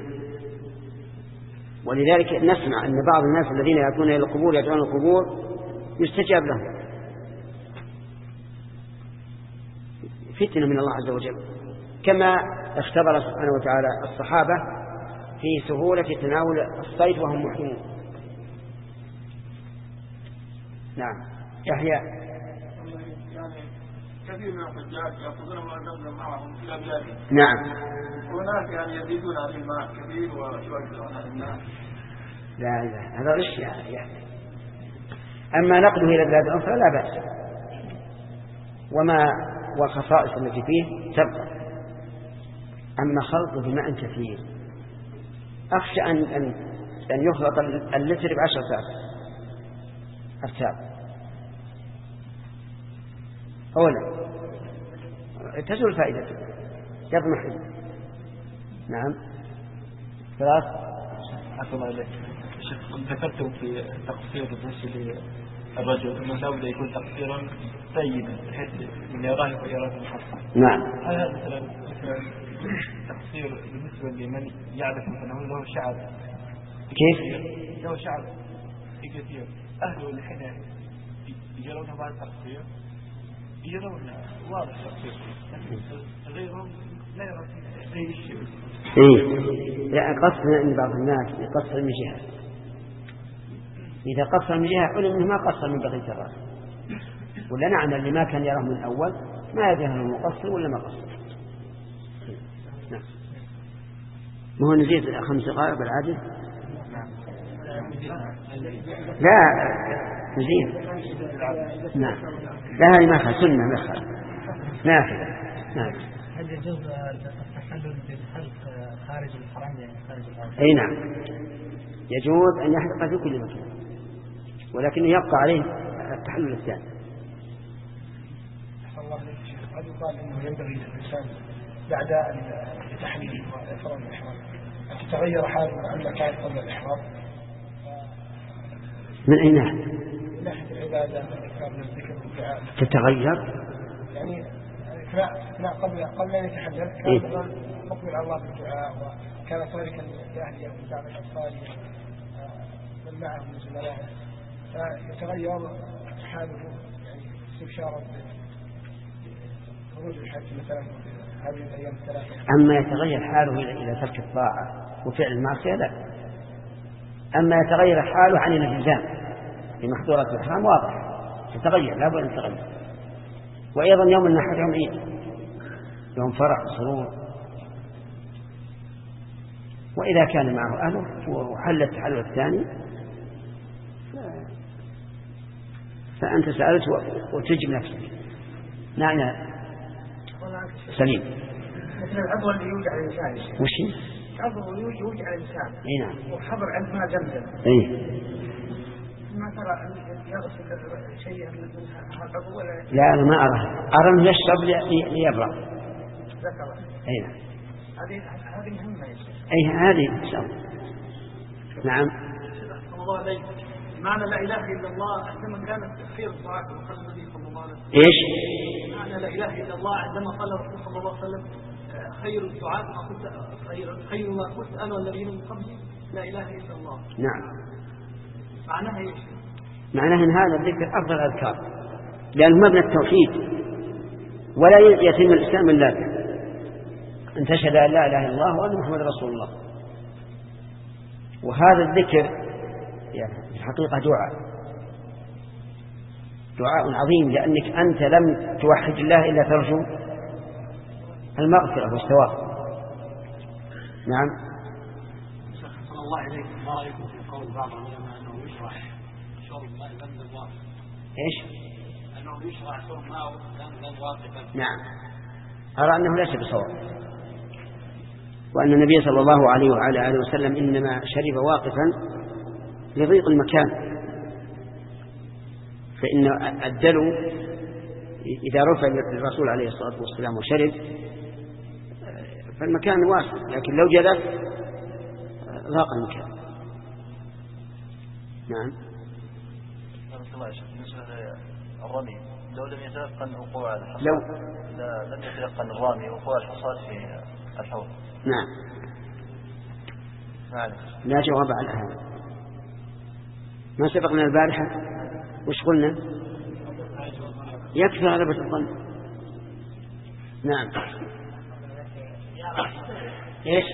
S2: ولذلك نسمع أن بعض الناس الذين يأتون إلى القبور يدعون القبور يستجاب لهم، فتنة من الله عز وجل، كما اختبر سبحانه وتعالى الصحابة في سهولة تناول الصيد وهم محرمون. نعم. يحيى.
S6: يعني كثير من الحجاج يأخذون ما زمزم معهم إلى بلادهم.
S2: نعم.
S6: وناس يعني يزيدون على الماء كثير ويوزعون على الناس.
S2: لا لا هذا غش يعني. أما نقله إلى بلاد أخرى لا بأس، وما والخصائص التي فيه تبقى. أما خلطه بماء كثير أخشى أن أن أن يخلط اللتر بعشر ساعات أرتاب أولا تزول فائدته يضمح. نعم. ثلاث.
S7: أكبر عليك ذكرتم في تقصير بالنسبة للرجل أنه لا بد يكون تقصيرا سيدا بحيث من يراه يراه محصن.
S2: نعم.
S7: هل هذا مثلا تقصير بالنسبة لمن يعرف أنه له شعر؟
S2: كيف؟
S7: له شعر في كثير أهله الحين يجرون بعض التقصير يجرون واضح التقصير غيرهم لا يرى غير الشيء.
S2: إيه يعني قصر أن بعض الناس يقصر من جهة، إذا قصر من جهة علم أنه ما قصر من بقية الرأس، ولا نعم اللي ما كان يراه من الأول ما يدري أنه مقصر ولا ما قصر. نعم. ما هو نزيد خمس دقائق بالعادة؟ لا نزيد. نعم. لا هذه ما خل سنة ما خل نافذة. نعم.
S3: هل يجوز التحلل بالحلق خارج الحرم يعني خارج الحرم؟
S2: أي نعم يجوز أن يحلق في كل مكان، ولكن يبقى عليه التحلل الثاني.
S6: الله هل يقال أنه ينبغي للإنسان بعد أن يتحلل ويفرغ من الإحرام أن تتغير حاله عما كان قبل الإحرام؟
S2: من أي ناحية؟
S6: من ناحية العبادة والإكثار من الذكر والدعاء
S2: تتغير؟
S6: يعني لا قبل قبل أن يتحلل كان مقبل على الله بالدعاء وكان صادقا لأهله ودعم الأطفال من معه من زملائه، فيتغير حاله يعني استبشارا بخروج الحج مثلا هذه الأيام الثلاثة.
S2: أما يتغير حاله إلى ترك الطاعة وفعل المعصية لا. أما يتغير حاله عن الالتزام بمحظورات الإحرام واضح يتغير لا بد أن يتغير. وأيضا يوم النحر يوم عيد، يوم فرح وسرور، وإذا كان معه أهله وحل التحلل الثاني فأنت سألت وتجب نفسك. نعم سليم.
S6: مثل العضو اللي يوجع الإنسان
S2: وش
S6: عضو يوجع الإنسان
S2: اي نعم
S6: وحضر عند ما زمزم
S2: اي
S6: ما ترى يغسل شيئا من هذا العضو ولا
S2: لا أنا ما أرى أرى أنه يشرب ليبرأ.
S6: ذكر
S2: اي نعم
S6: هذه هذه مهمة يا شيخ.
S2: اي هذه إن شاء الله. نعم.
S6: الله عليك معنى لا إله إلا الله عندما كانت خير الدعاء وقال النبي صلى الله عليه وسلم
S2: إيش؟
S6: معنى لا إله إلا الله عندما قال الرسول صلى الله عليه وسلم خير الدعاء ما قلت خير خير ما قلت أنا والذين من قبلي لا إله إلا الله.
S2: نعم.
S6: معناها إيش؟
S2: معناها أن هذا الذكر أفضل الأذكار لأنه مبنى التوحيد ولا يتم الإسلام إلا أن تشهد أن لا إله إلا الله وأن محمد رسول الله. وهذا الذكر يعني في الحقيقة دعاء دعاء عظيم، لأنك أنت لم توحد الله إلا ترجو المغفرة والثواب. نعم.
S8: صلى الله عليه وسلم، ما رأيكم في قول بعض العلماء أنه يشرع شرب ماء زمزم واقفا؟
S2: إيش؟
S8: أنه يشرع شرب ماء زمزم واقفا.
S2: نعم، أرى أنه ليس بصواب، وأن النبي صلى الله عليه وعلى آله وسلم إنما شرب واقفا لضيق المكان، فإن الدلو إذا رفع للرسول عليه الصلاة والسلام وشرب فالمكان واسع، لكن لو جلس ضاق المكان. نعم.
S5: بالنسبة للرمي لو لم يتيقن وقوع الحصاد،
S2: لو
S5: إذا لم يتيقن الرامي وقوع الحصاد في الحوض.
S2: نعم.
S5: معلش.
S2: لا جواب على هذا. ما سبقنا البارحة وش قلنا؟ يكفي غلبة الظن. نعم. ايش؟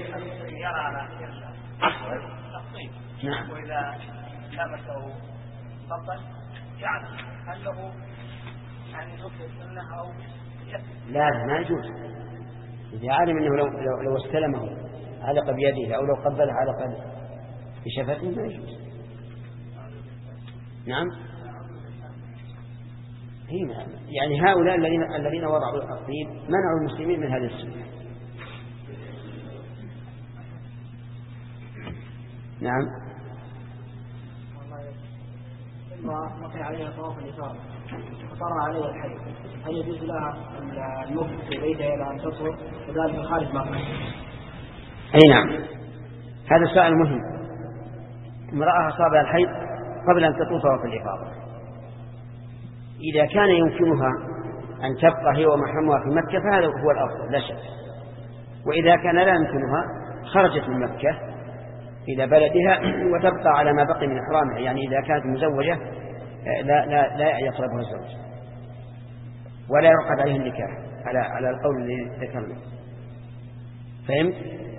S2: نعم.
S3: وإذا لمسه بطل يعني هل له يعني يكفي السنة أو
S2: لا ما يجوز. إذا عالم أنه لو, لو, لو استلمه علق بيده أو لو قبل علق بشفته ما يجوز. نعم. هنا يعني هؤلاء الذين الذين وضعوا الطيب منعوا المسلمين من هذا السنة. نعم.
S3: وقع عليها طواف الإفاضة وصار عليها الحي، هل يجوز لها المكث في بيتها إلى أن تصور وذلك خارج مكة؟
S2: أي نعم، هذا السؤال مهم. امرأة أصابها الحيض قبل أن تطوف طواف الإفاضة، إذا كان يمكنها أن تبقى هي ومحرمها في مكة فهذا هو الأفضل لا شك، وإذا كان لا يمكنها خرجت من مكة إلى بلدها وتبقى على ما بقي من إحرامها، يعني إذا كانت مزوجة لا, لا, لا يطلبها الزوج ولا يعقد عليه النكاح على, على القول الذي ذكرنا. فهمت؟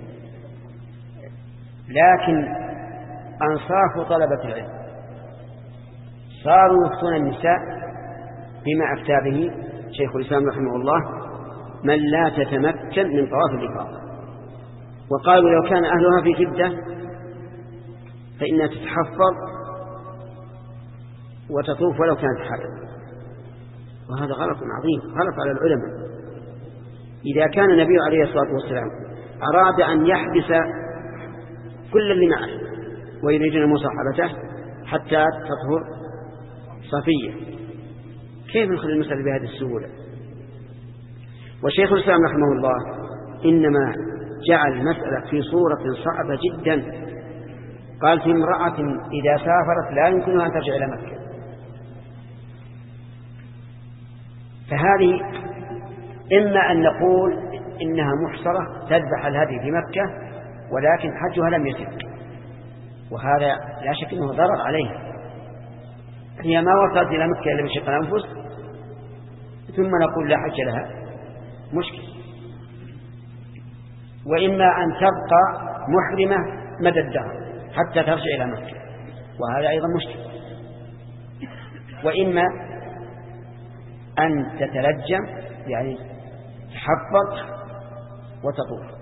S2: لكن أنصاف طلبة العلم صاروا يفتون النساء بما أفتى به شيخ الإسلام رحمه الله من لا تتمكن من طواف الإفاضة، وقالوا لو كان أهلها في جدة فإنها تتحفظ وتطوف ولو كانت حائض، وهذا غلط عظيم، غلط على العلماء. إذا كان النبي عليه الصلاة والسلام أراد أن يحبس كل اللي معه ويريدون مصاحبته حتى تطهر صفية، كيف نخلي المسألة بهذه السهولة؟ وشيخ الإسلام رحمه الله إنما جعل المسألة في صورة صعبة جدا، قال في امرأة إذا سافرت لا يمكنها أن ترجع إلى مكة، فهذه إما أن نقول إنها محصرة تذبح الهدي في مكة ولكن حجها لم يتم، وهذا لا شك أنه ضرر عليه، هي ما وصلت إلى مكة إلا بشق الأنفس، ثم نقول لا حج لها، مشكل. وإما أن تبقى محرمة مدى الدهر حتى ترجع إلى مكة، وهذا أيضا مشكل. وإما أن تتلجم يعني تحفظ وتطوف.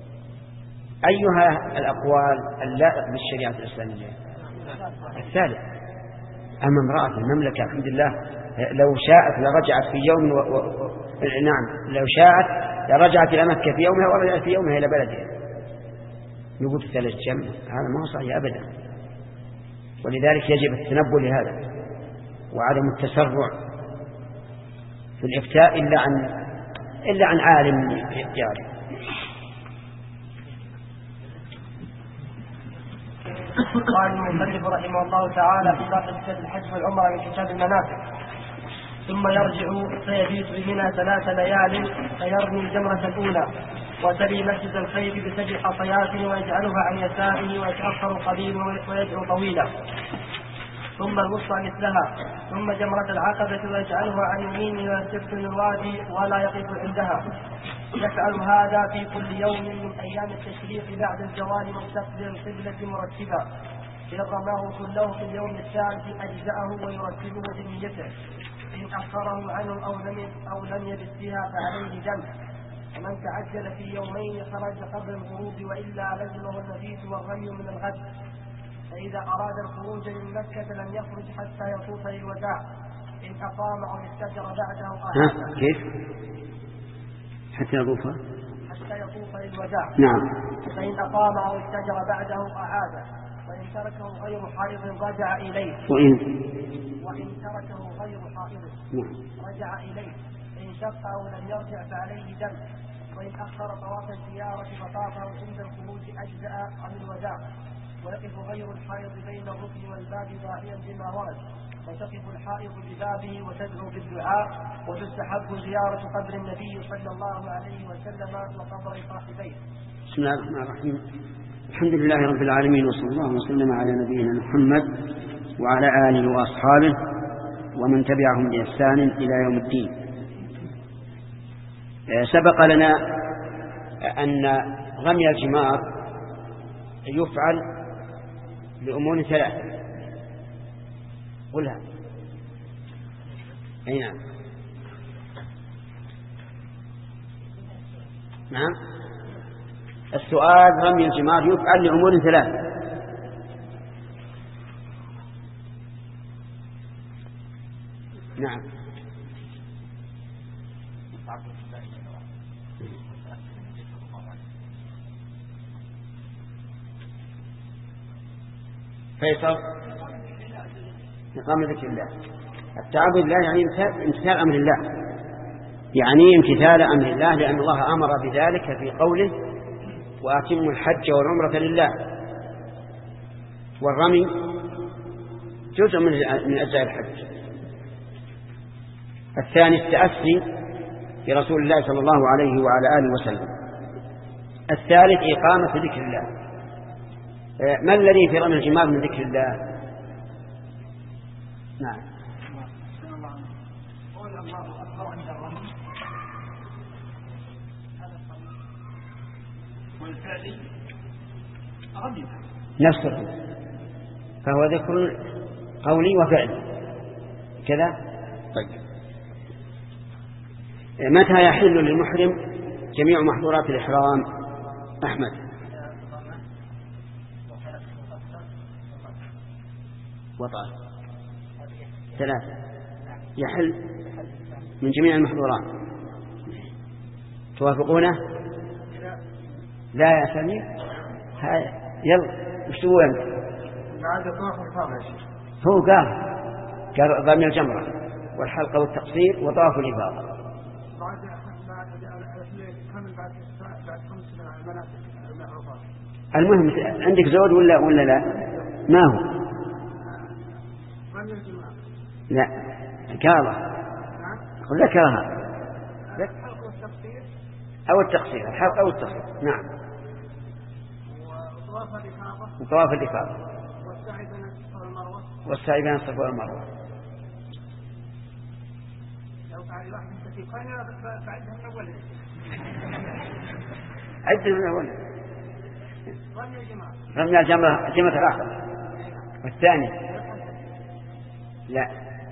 S2: أيها الأقوال اللائق بالشريعة الإسلامية؟ الثالث. أما امرأة المملكة الحمد لله لو شاءت لرجعت في يوم و... و... و... نعم لو شاءت لرجعت إلى مكة في يومها ورجعت في يومها إلى بلدها، يقول تتلجم، هذا ما هو صحيح أبدا. ولذلك يجب التنبه لهذا وعدم التسرع في الإفتاء إلا عن إلا عن عالم يعرف.
S3: قال المؤلف رحمه الله تعالى في باب صفة الحج والعمرة من كتاب المناسك: ثم يرجع فيبيت بمنى ثلاث ليال فيرمي الجمرة الأولى وتلي مسجد الخير بسبع حصيات ويجعلها عن يساره ويتأخر قليلا ويدعو طويلا. ثم الوسطى مثلها، ثم جمرة العقبة ويجعلها عن يمينه ويستبت الوادي ولا يقف عندها. يفعل هذا في كل يوم من أيام التشريق بعد الزوال مستقبل القبلة مرتبا. إن رماه كله في اليوم الثالث أجزأه ويرتبه بنيته. إن أخره عنه أو لم أو لم يبت بها فعليه دم. ومن تعجل في يومين خرج قبل الغروب وإلا لزمه المبيت والرمي من الغد. فإذا أراد الخروج من مكة لم يخرج حتى يطوف للوداع. إن أقام أو استجر بعده أعاد.
S2: كيف؟ حتى يطوف
S3: حتى يطوف للوداع.
S2: نعم.
S3: فإن أقام أو استجر بعده أعاد. وإن تركه غير حائض رجع إليه.
S2: وإن
S3: وإن تركه غير حائض
S2: نعم.
S3: رجع إليه. إن شق أو لم يرجع فعليه دم. وإن أخر طواف الزيارة فطافه عند الخروج أجزأ عن الوداع. ويقف غير الحائض بين الركن والباب داعيا بما ورد. وتقف الحائض ببابه وتدعو بالدعاء. وتستحب زيارة قبر النبي صلى الله عليه وسلم وقبر صاحبيه.
S2: بسم الله الرحمن الرحيم. الحمد لله رب العالمين، وصلى الله وسلم على نبينا محمد وعلى آله وأصحابه ومن تبعهم بإحسان إلى يوم الدين. سبق لنا أن رمي الجمار يفعل لأمور ثلاثة. قلها. أي نعم. نعم. السؤال رمي الجمار يفعل لأمور ثلاثة. نعم. فيصل إقامة ذكر الله. التعبد الله يعني امتثال أمر الله، يعني امتثال أمر الله، لأن الله أمر بذلك في قوله وأتموا الحج والعمرة لله. والرمي جزء من أجزاء الحج. الثاني التأسي برسول الله صلى الله عليه وعلى آله وسلم. الثالث إقامة ذكر الله. ما الذي في رمي الجمار من ذكر الله؟ نعم. نفسه، فهو ذكر قولي وفعلي كذا. طيب، متى يحل للمحرم جميع محظورات الإحرام؟ أحمد. وطأ ثلاثة يحل من جميع المحظورات. توافقونه؟ لا يا سمير. يلا وش تقول أنت؟ هو قال قال رمي الجمرة والحلقة والتقصير وطواف الإفاضة. المهم عندك زود ولا ولا لا؟ ما هو؟ لا قال ذكرها أو التقصير، الحلقة أو التقصير. نعم. وطواف الإفاضة والسعي بين الصفا والمروة. عد من أول رمي الجمرة جمرة العقبة. والثاني لا،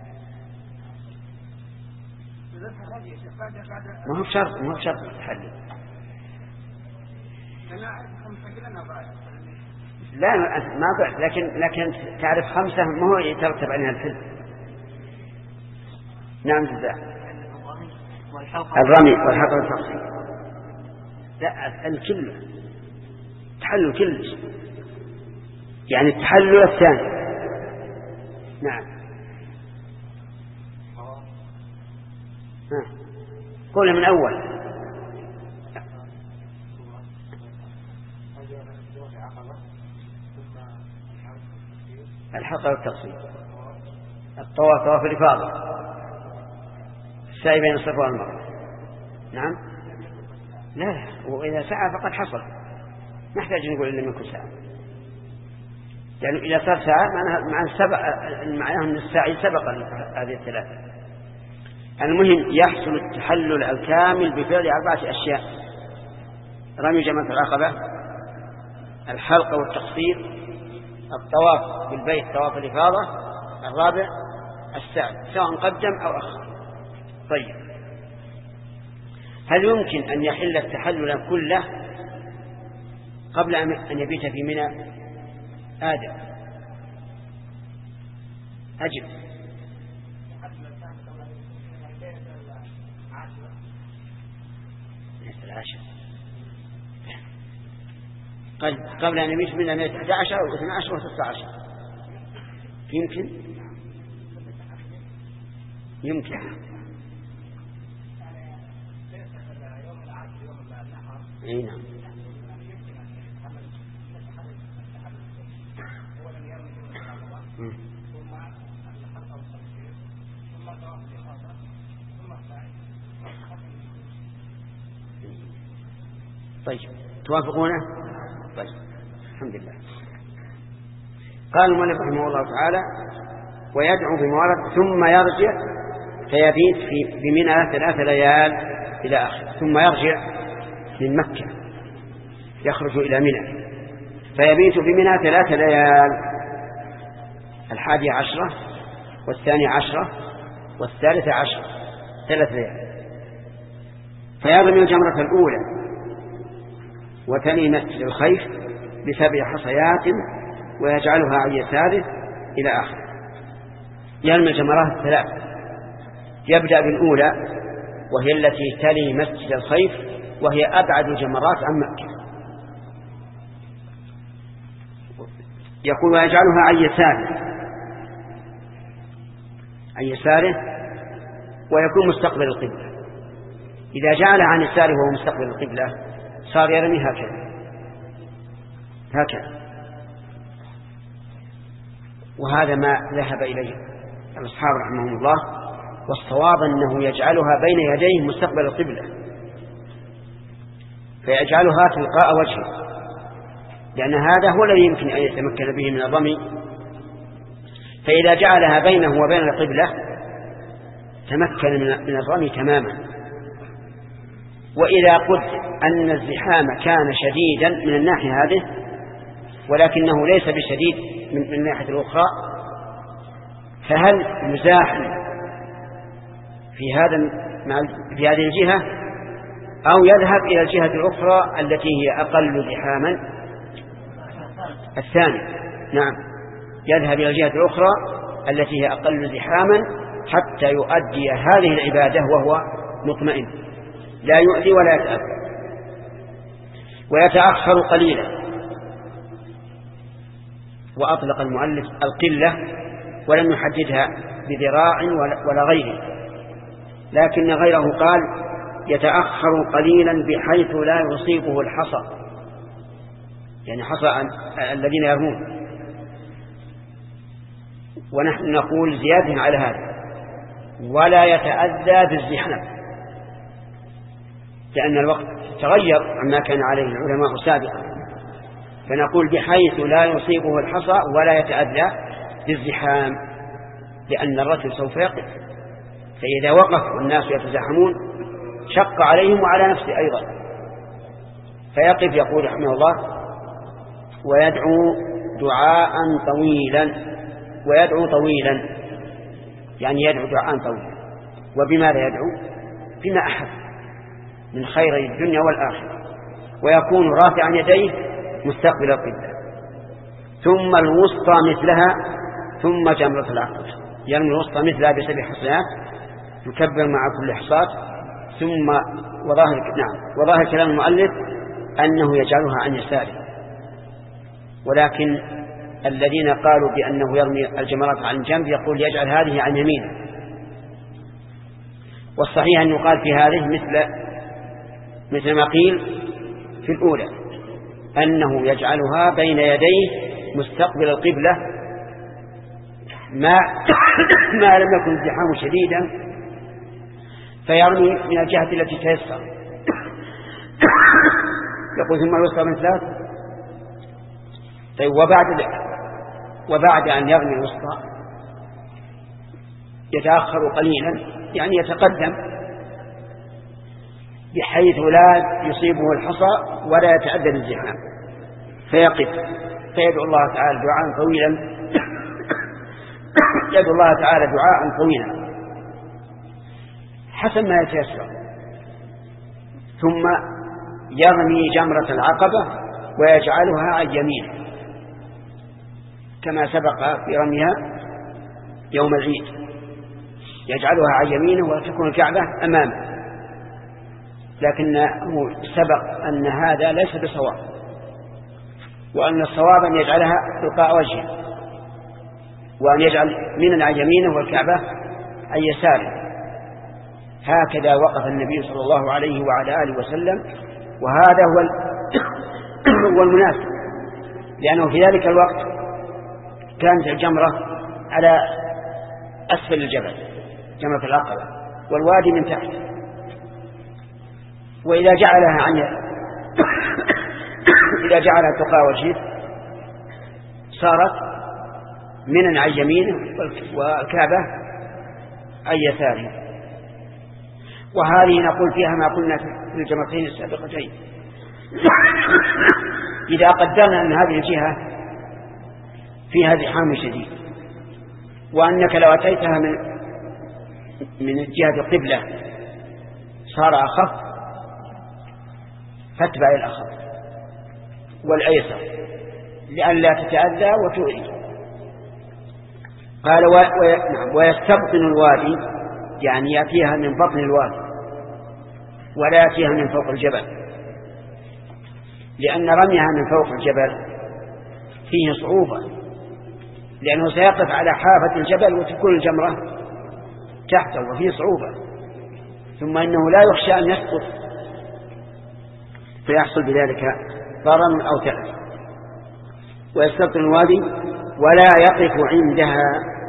S2: ما هو شرط، ما هو شرط التحلل. لا ما بعد، لكن لكن تعرف خمسة ما هو يترتب عليها الحل. نعم جزاء. الرمي والحلقة والتقصير. لا الكل تحلل كل يعني التحلل الثاني. نعم. قول من أول. الحلقة والتقصير، الطواف طواف الإفاضة، السعي بين الصفا والمروة. نعم. لا، وإذا سعى فقد حصل، نحتاج نقول إن لم يكن سعى. يعني إذا صار ساعة معناه سبق معناه أن الساعي سبق هذه الثلاثة. المهم يحصل التحلل الكامل بفعل أربعة أشياء: رمي جمرة العقبة، الحلق والتقصير، الطواف بالبيت طواف الإفاضة، الرابع السعي سواء قدم أو أخر. طيب، هل يمكن أن يحل التحلل كله قبل أن يبيت في منى؟ آدم أجب. العاشر قبل أن يبيت من أحد عشر أو اثنى عشر وستة عشر يمكن يمكن أي نعم. طيب توافقونه؟ طيب الحمد لله. قال المؤلف رحمه الله تعالى: ويدعو بموارد ثم يرجع فيبيت في بمنى ثلاث ليال إلى آخر، ثم يرجع من مكة يخرج إلى منى فيبيت بمنى ثلاث ليال: الحادي عشرة والثاني عشرة والثالثة عشرة، ثلاث ليال. فيرمي الجمرة الأولى وتلي مسجد الخيف بسبع حصيات ويجعلها عن يساره إلى آخر. يرمي الجمرات الثلاث، يبدأ بالأولى وهي التي تلي مسجد الخيف وهي أبعد الجمرات عن مكة. يقول ويجعلها عن يساره عن يساره ويكون مستقبل القبلة. إذا جعل عن يساره وهو مستقبل القبلة صار يرمي هكذا هكذا، وهذا ما ذهب إليه الأصحاب رحمهم الله، والصواب أنه يجعلها بين يديه مستقبل القبلة، فيجعلها تلقاء وجهه، لأن هذا هو الذي يمكن أن يتمكن به من الرمي. فإذا جعلها بينه وبين القبلة تمكن من الرمي تماما. وإذا قلت أن الزحام كان شديدا من الناحية هذه ولكنه ليس بشديد من الناحية الأخرى، فهل يزاحم في هذا في هذه الجهة أو يذهب إلى الجهة الأخرى التي هي أقل زحاما؟ الثاني، نعم، يذهب إلى الجهة الأخرى التي هي أقل زحاما حتى يؤدي هذه العبادة وهو مطمئن لا يؤذي ولا يتأذى، ويتأخر قليلا. وأطلق المؤلف القلة ولم يحددها بذراع ولا غيره، لكن غيره قال يتأخر قليلا بحيث لا يصيبه الحصى، يعني حصى الذين يرمون. ونحن نقول زيادة على هذا ولا يتأذى بالزحام، لأن الوقت تغير عما كان عليه العلماء سابقا، فنقول بحيث لا يصيبه الحصى ولا يتأذى بالزحام، لأن الرجل سوف يقف، فإذا وقف والناس يتزاحمون شق عليهم وعلى نفسه أيضا، فيقف. يقول رحمه الله ويدعو دعاء طويلا، ويدعو طويلا يعني يدعو دعاء طويلا. وبماذا يدعو؟ بما أحب من خير الدنيا والآخرة، ويكون رافعا يديه مستقبل القبلة، ثم الوسطى مثلها، ثم جمرة العقبة. يرمي الوسطى مثلها بسبع حصيات يكبر مع كل حصاة، ثم وظاهر نعم وظاهر كلام المؤلف أنه يجعلها عن يساره، ولكن الذين قالوا بأنه يرمي الجمرات عن جنب يقول يجعل هذه عن يمينه. والصحيح أن يقال في هذه مثل مثل ما قيل في الأولى، أنه يجعلها بين يديه مستقبل القبلة ما ما لم يكن الزحام شديدا، فيرمي من الجهة التي تيسر. يقول ثم الوسطى من ثلاث. طيب وبعد وبعد أن يرمي الوسطى يتأخر قليلا، يعني يتقدم بحيث لا يصيبه الحصى ولا يتعدى الازدحام، فيقف فيدعو الله تعالى دعاء طويلا يدعو الله تعالى دعاء طويلا حسب ما يتيسر، ثم يرمي جمرة العقبة ويجعلها عن يمينه كما سبق في رميها يوم العيد، يجعلها عن يمينه وتكون الكعبة أمامه، لكنه سبق أن هذا ليس بصواب، وأن الصواب أن يجعلها تلقاء وجهه، وأن يجعل منى عن يمينه والكعبة عن يساره. هكذا وقف النبي صلى الله عليه وعلى آله وسلم، وهذا هو هو المناسب، لأنه في ذلك الوقت كانت الجمرة على أسفل الجبل، جمرة العقبة، والوادي من تحت، وإذا جعلها عن إذا جعلها تلقاء وجهه صارت منى عن يمينه والكعبة عن يساره. وهذه نقول فيها ما قلنا في الجمرتين السابقتين. إذا قدرنا أن هذه الجهة فيها زحام شديد، وأنك لو أتيتها من من جهة القبلة صار أخف، فاتبع الأخف والأيسر لئلا تتأذى وتؤذي. قال و... و... نعم. ويستبطن الوادي، يعني يأتيها من بطن الوادي ولا يأتيها من فوق الجبل، لأن رميها من فوق الجبل فيه صعوبة، لأنه سيقف على حافة الجبل وتكون الجمرة تحته وفيه صعوبة، ثم إنه لا يخشى أن يسقط فيحصل بذلك ضرر أو تلف. ويستبطن الوادي ولا يقف عندها،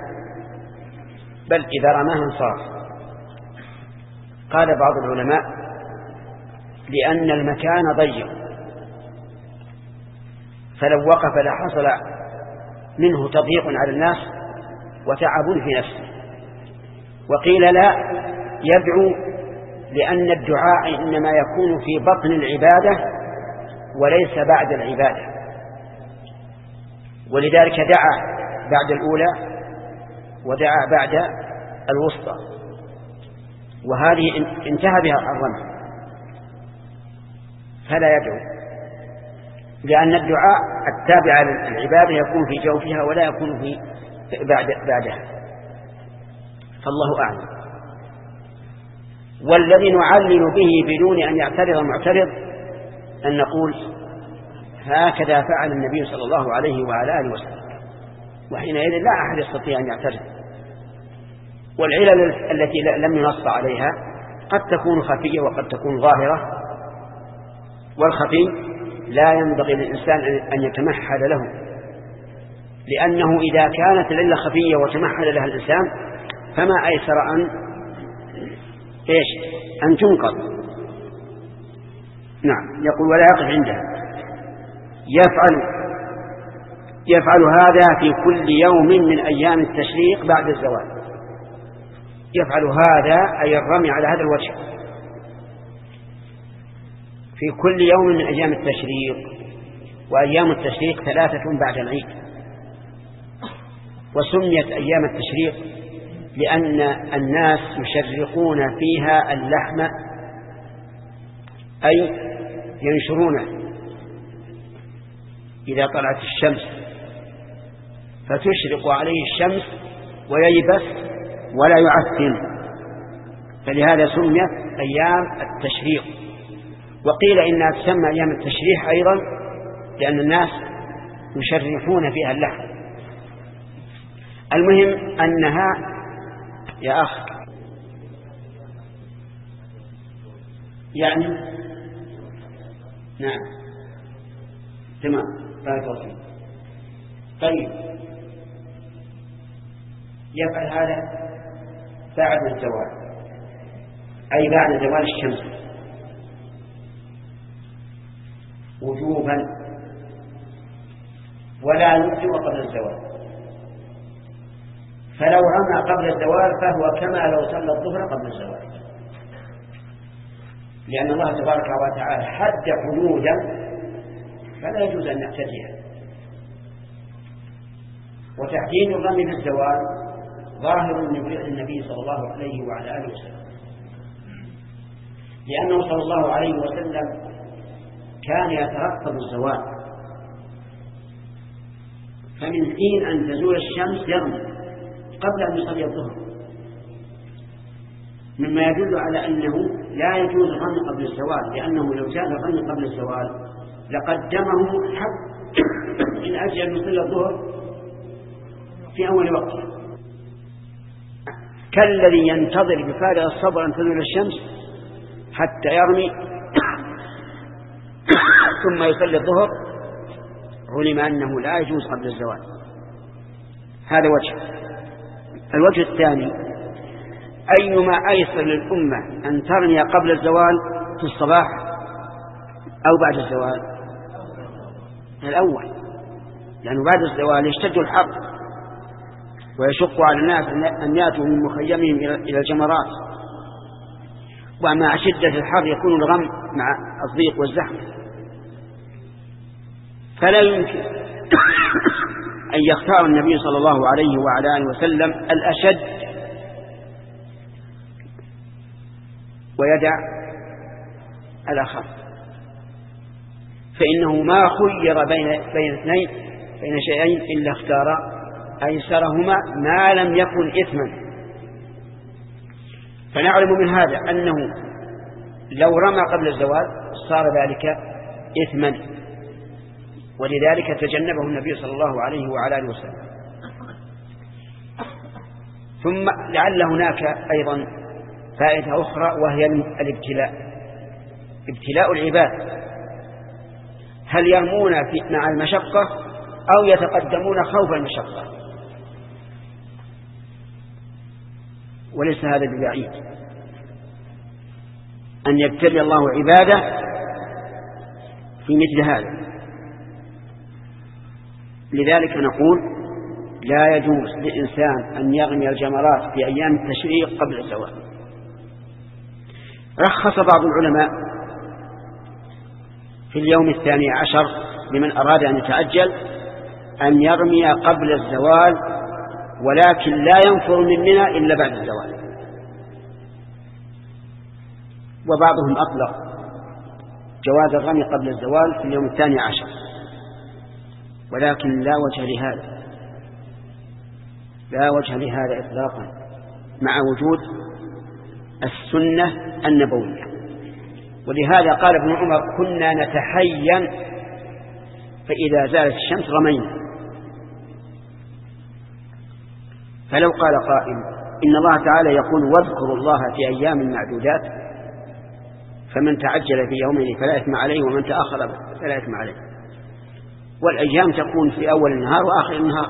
S2: بل إذا رماها انصرف. قال بعض العلماء لأن المكان ضيق، فلو وقف لحصل منه تضييق على الناس وتعب في نفسه. وقيل لا، يدعو لأن الدعاء إنما يكون في بطن العبادة وليس بعد العبادة، ولذلك دعا بعد الأولى ودعا بعد الوسطى، وهذه انتهى بها الرمي، فلا يدعو، لأن الدعاء التابع للعبادة يكون في جوفها ولا يكون في بعد بعدها، فالله أعلم. والذي نعلل به بدون أن يعترض المعترض أن نقول هكذا فعل النبي صلى الله عليه وعلى آله وسلم، وحينئذ لا أحد يستطيع أن يعترض. والعلل التي لم ينص عليها قد تكون خفية وقد تكون ظاهرة، والخفي لا ينبغي للإنسان أن يتمحل له، لأنه إذا كانت العلة خفية وتمحل لها الإنسان فما أيسر أن إيش أن تنقض. نعم. يقول ولا يقف عندها. يفعل يفعل هذا في كل يوم من أيام التشريق بعد الزوال. يفعل هذا أي الرمي على هذا الوجه في كل يوم من أيام التشريق، وأيام التشريق ثلاثة بعد العيد. وسميت أيام التشريق لأن الناس يشرقون فيها اللحم، أي ينشرونه إذا طلعت الشمس فتشرق عليه الشمس وييبس ولا يعفن، فلهذا سميت أيام التشريق. وقيل إنها تسمى أيام التشريح أيضا لأن الناس يشرحون فيها اللحم. المهم أنها يا أخ يعني نعم تمام. طيب يفعل هذا بعد الزوال، أي بعد زوال الشمس وجوبا، ولا يجب قبل الزوال. فلو رمى قبل الزوال فهو كما لو صلى الظهر قبل الزوال، لأن الله تبارك وتعالى حد حدودا فلا يجوز أن نعتديها. وتحديد الرمي في الزوال ظاهر من فعل النبي صلى الله عليه وعلى آله وسلم، لأنه صلى الله عليه وسلم كان يترقب الزوال، فمن حين أن تزول الشمس يرمي قبل أن يصلي الظهر، مما يدل على أنه لا يجوز الرمي قبل الزوال، لأنه لو جاز الرمي قبل الزوال لقدمه حق من أجل أن يصلي الظهر في أول وقته، كالذي ينتظر بفارغ الصبر أن تزول الشمس حتى يرمي ثم يصلي الظهر، علم أنه لا يجوز قبل الزوال. هذا وجه. الوجه الثاني: أيما أيسر للأمة أن ترمي قبل الزوال في الصباح أو بعد الزوال؟ الأول، لأنه بعد الزوال يشتد الحر ويشق على الناس أن يأتوا من مخيمهم إلى الجمرات، ومع شدة الحر يكون الغم مع الضيق والزحمة، فلا يمكن أن يختار النبي صلى الله عليه وعلى آله وسلم الأشد ويدع الأخف، فإنه ما خير بين بين اثنين بين شيئين إلا اختار أيسرهما ما لم يكن إثما. فنعلم من هذا أنه لو رمى قبل الزوال صار ذلك إثما، ولذلك تجنبه النبي صلى الله عليه وعلى آله وسلم. ثم لعل هناك أيضا فائدة أخرى، وهي الابتلاء، ابتلاء العباد، هل يرمون مع المشقة أو يتقدمون خوف المشقة؟ وليس هذا ببعيد أن يبتلي الله عباده في مثل هذا. لذلك نقول لا يجوز للإنسان أن يرمي الجمرات في أيام التشريق قبل الزوال. رخص بعض العلماء في اليوم الثاني عشر لمن أراد أن يتعجل أن يرمي قبل الزوال، ولكن لا ينفر من منى إلا بعد الزوال. وبعضهم أطلق جواز الرمي قبل الزوال في اليوم الثاني عشر، ولكن لا وجه لهذا، لا وجه لهذا إطلاقا، مع وجود السنة النبوية. ولهذا قال ابن عمر: كنا نتحين فإذا زالت الشمس رمينا. فلو قال قائل إن الله تعالى يقول: واذكروا الله في أيام معدودات، فمن تعجل في يومين فلا إثم عليه ومن تأخر فلا إثم عليه، والأيام تكون في أول النهار وآخر النهار.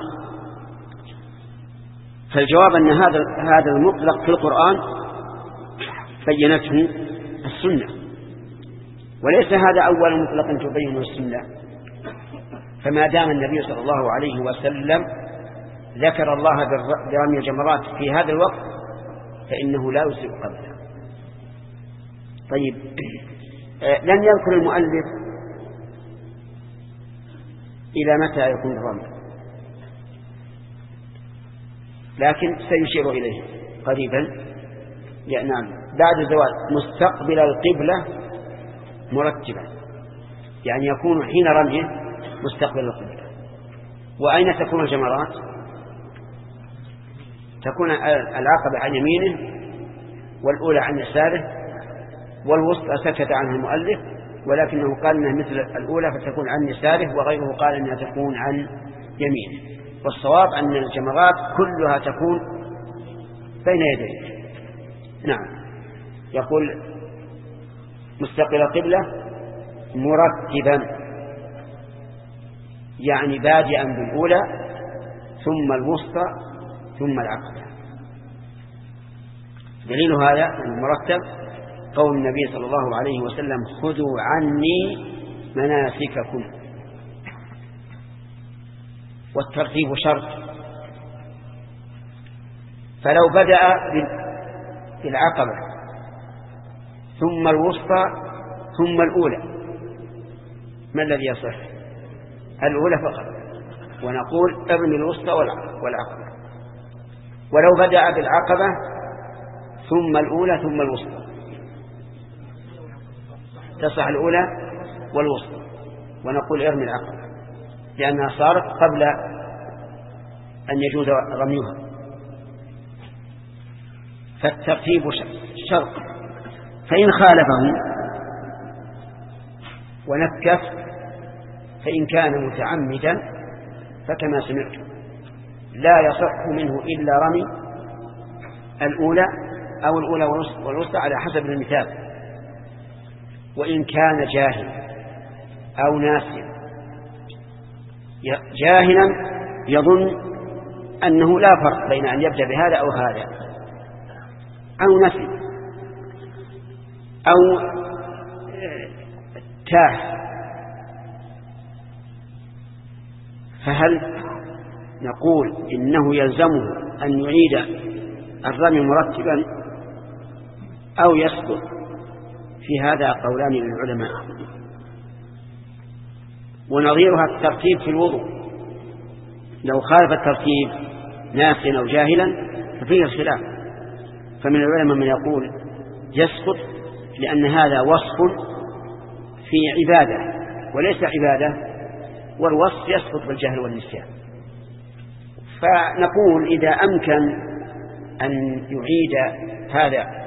S2: فالجواب أن هذا هذا المطلق في القرآن بينته السنة، وليس هذا أول مطلق تبين السنة. فما دام النبي صلى الله عليه وسلم ذكر الله برمي الجمرات في هذا الوقت فإنه لا يسيء قبله. طيب، لن يذكر المؤلف إلى متى يكون الرمي، لكن سيشير إليه قريبا. نعم، بعد الزوال مستقبل القبلة مرتبا، يعني يكون حين رميه مستقبل القبلة. وأين تكون الجمرات؟ تكون العقبة عن يمينه، والأولى عن يساره، والوسطى سكت عنها المؤلف، ولكنه قال أنها مثل الأولى فتكون عن يساره، وغيره قال أنها تكون عن يمينه. والصواب أن الجمرات كلها تكون بين يديه. نعم، يقول مستقبل القبلة مرتبا، يعني بادئا بالأولى ثم الوسطى ثم العقبة. دليل هذا المرتب قول النبي صلى الله عليه وسلم: خذوا عني مناسككم. والترتيب شرط، فلو بدأ بالعقبة ثم الوسطى ثم الأولى ما الذي يصح؟ الأولى فقط، ونقول ابن الوسطى والعقبة. ولو بدأ بالعقبة ثم الأولى ثم الوسطى تصح الأولى والوسطى، ونقول ارمي العقبة لأنها صارت قبل أن يجوز رميها. فالترتيب شرط، فإن خالفه ونكف فإن كان متعمدا فكما سمعت لا يصح منه إلا رمي الأولى أو الأولى والوسطى على حسب المثال. وإن كان جاهل أو ناسيا، جاهلا يظن أنه لا فرق بين أن يبدأ بهذا أو هذا، أو نسي أو تاه، فهل نقول إنه يلزمه أن يعيد الرمي مرتبا أو يسقط؟ في هذا قولان للعلماء. ونظيرها الترتيب في الوضوء، لو خالف الترتيب ناسيا أو جاهلا ففيه الخلاف، فمن العلماء من يقول يسقط لأن هذا وصف في عبادة وليس عبادة، والوصف يسقط بالجهل والنسيان. فنقول إذا أمكن أن يعيد هذا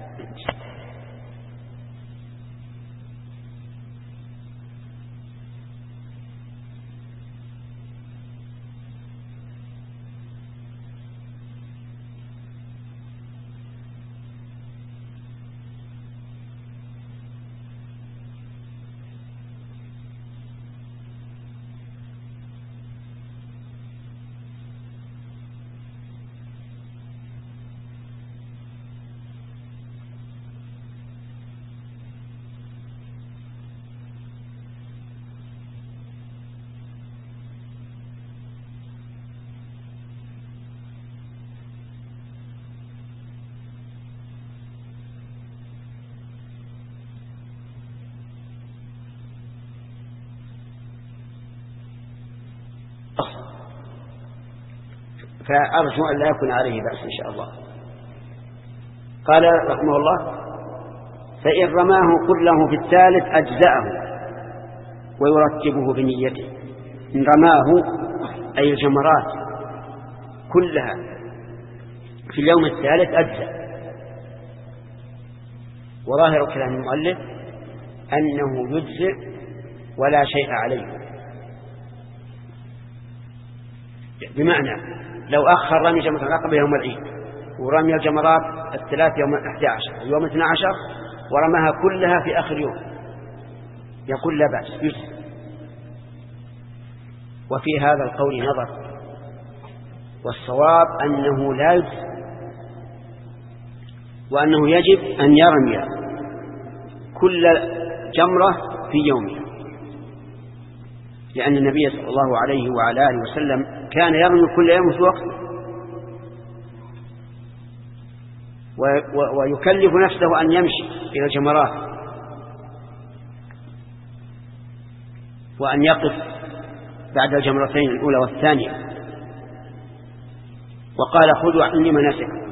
S2: فأرجو أن لا يكون عليه بأس إن شاء الله. قال رحمه الله: فإن رماه كله في الثالث أجزأه ويرتبه بنيته. إن رماه أي الجمرات كلها في اليوم الثالث أجزأ. وظاهر كلام المؤلف أنه يجزئ ولا شيء عليه، بمعنى لو أخر رمي جمرة العقبة يوم العيد ورمي الجمرات الثلاث يوم أحد عشر يوم اثنى عشر ورماها كلها في آخر يوم يقول لا بأس يجزئ. وفي هذا القول نظر، والصواب أنه لا يجزئ، وأنه يجب أن يرمي كل جمرة في يومها، لأن النبي صلى الله عليه وعلى آله وسلم كان يرمي كل يوم في وقته، ويكلف نفسه أن يمشي إلى الجمرات وأن يقف بعد الجمرتين الأولى والثانية. وقال: خذوا عني مناسككم.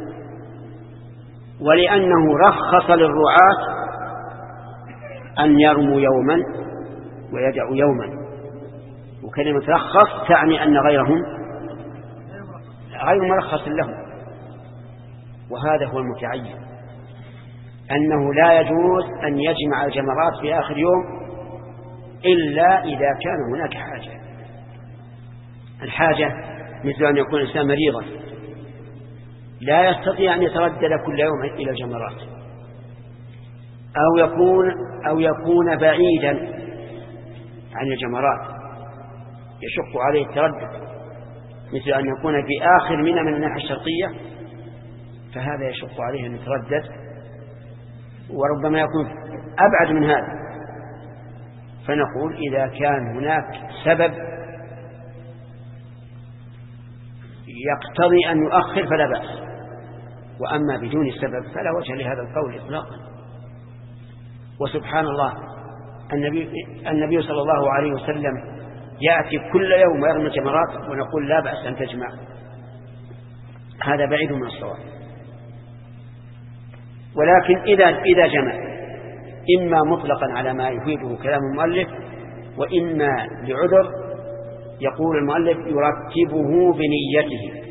S2: ولأنه رخص للرعاة أن يرموا يوما ويدعوا يوما، وكلمة رخص تعني أن غيرهم غير مرخص لهم، وهذا هو المتعين، أنه لا يجوز أن يجمع الجمرات في آخر يوم إلا إذا كان هناك حاجة. الحاجة مثل أن يكون الإنسان مريضا لا يستطيع أن يتردد كل يوم إلى الجمرات، أو يكون أو يكون بعيدا عن الجمرات يشق عليه التردد، مثل أن يكون في آخر منى من الناحية الشرقية، فهذا يشق عليه أن يتردد، وربما يكون أبعد من هذا. فنقول إذا كان هناك سبب يقتضي أن يؤخر فلا بأس، وأما بدون سبب فلا وجه لهذا القول إطلاقا. وسبحان الله النبي, النبي صلى الله عليه وسلم يأتي كل يوم ويرمي جمرات ونقول لا بأس أن تجمع، هذا بعيد من الصواب. ولكن إذا, إذا جمع إما مطلقا على ما يفيده كلام المؤلف، وإما لعذر يقول المؤلف يرتبه بنيته،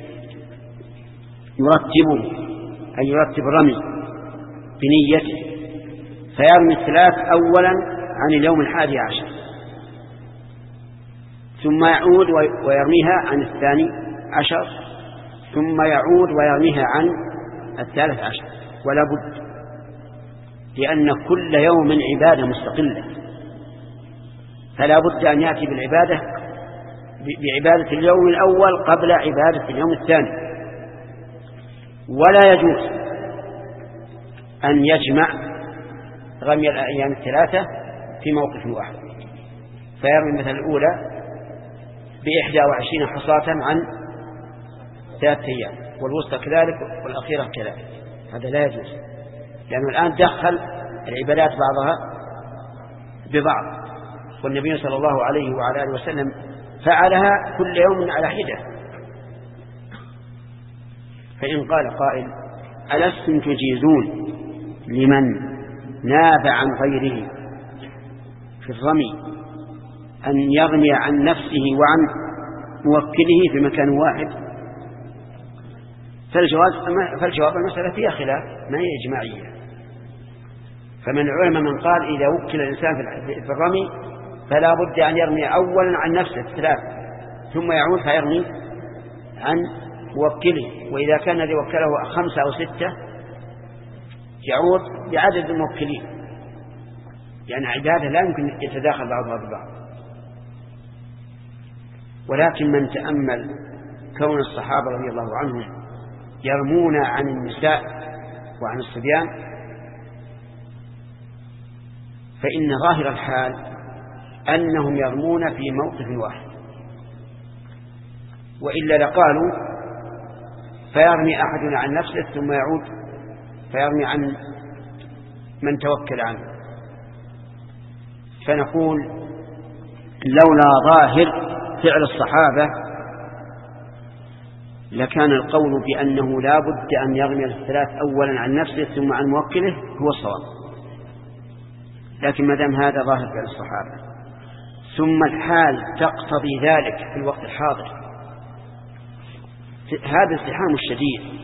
S2: يرتبه أن يرتب الرمي بنيته، فيرمي الثلاث أولا عن اليوم الحادي عشر، ثم يعود ويرميها عن الثاني عشر، ثم يعود ويرميها عن الثالث عشر. ولا بد، لأن كل يوم عبادة مستقلة، فلا بد أن يأتي بالعبادة بعبادة اليوم الأول قبل عبادة اليوم الثاني. ولا يجوز أن يجمع رمي الأيام الثلاثة في موقف واحد، فيرمي مثل الأولى بإحدى وعشرين حصاة عن ثلاثة أيام، والوسطى كذلك والأخيرة كذلك. هذا لا يجوز، لأنه الآن دخل العبادات بعضها ببعض، والنبي صلى الله عليه وعلى آله وسلم فعلها كل يوم على حدة. فإن قال قائل ألستم تجيزون لمن ناب عن غيره في الرمي أن يرمي عن نفسه وعن موكله في مكان واحد؟ فالجواب, فالجواب المسألة فيها خلاف، ما هي إجماعية. فمن العلماء من قال إذا وكل الإنسان في الرمي فلا بد أن يرمي أولا عن نفسه الثلاث، ثم يعود فيرمي عن موكله، وإذا كان الذي وكله خمسة أو ستة يعود بعدد الموكلين، يعني عبادة لا يمكن يتداخل بعضها ببعض. ولكن من تأمل كون الصحابة رضي الله عنهم يرمون عن النساء وعن الصبيان، فإن ظاهر الحال أنهم يرمون في موقف واحد، وإلا لقالوا فيرمي أحدنا عن نفسه ثم يعود فيرمي عن من توكل عنه. فنقول لولا ظاهر فعل الصحابة لكان القول بأنه لا بد أن يرمي الثلاث أولا عن نفسه ثم عن موكله هو الصواب. لكن ما دام هذا ظاهر فعل الصحابة ثم الحال تقتضي ذلك في الوقت الحاضر، هذا الزحام الشديد،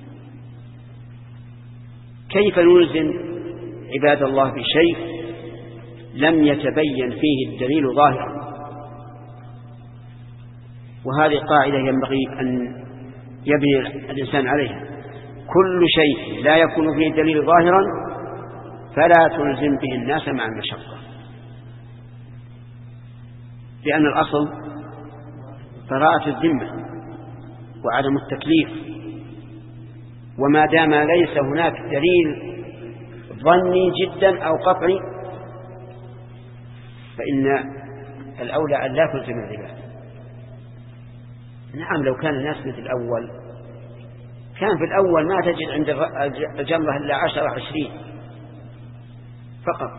S2: كيف نلزم عباد الله بشيء لم يتبين فيه الدليل ظاهرا؟ وهذه قاعدة ينبغي أن يبني الإنسان عليها. كل شيء لا يكون فيه دليل ظاهرا فلا تلزم به الناس مع المشقة، لأن الأصل براءة الذمة وعدم التكليف. وما دام ليس هناك دليل ظني جدا أو قطعي فإن الأولى أن لا تلزم العباد. نعم، لو كان الناس مثل الأول كان في الأول ما تجد عند الجمرة إلا عشرة عشرين فقط.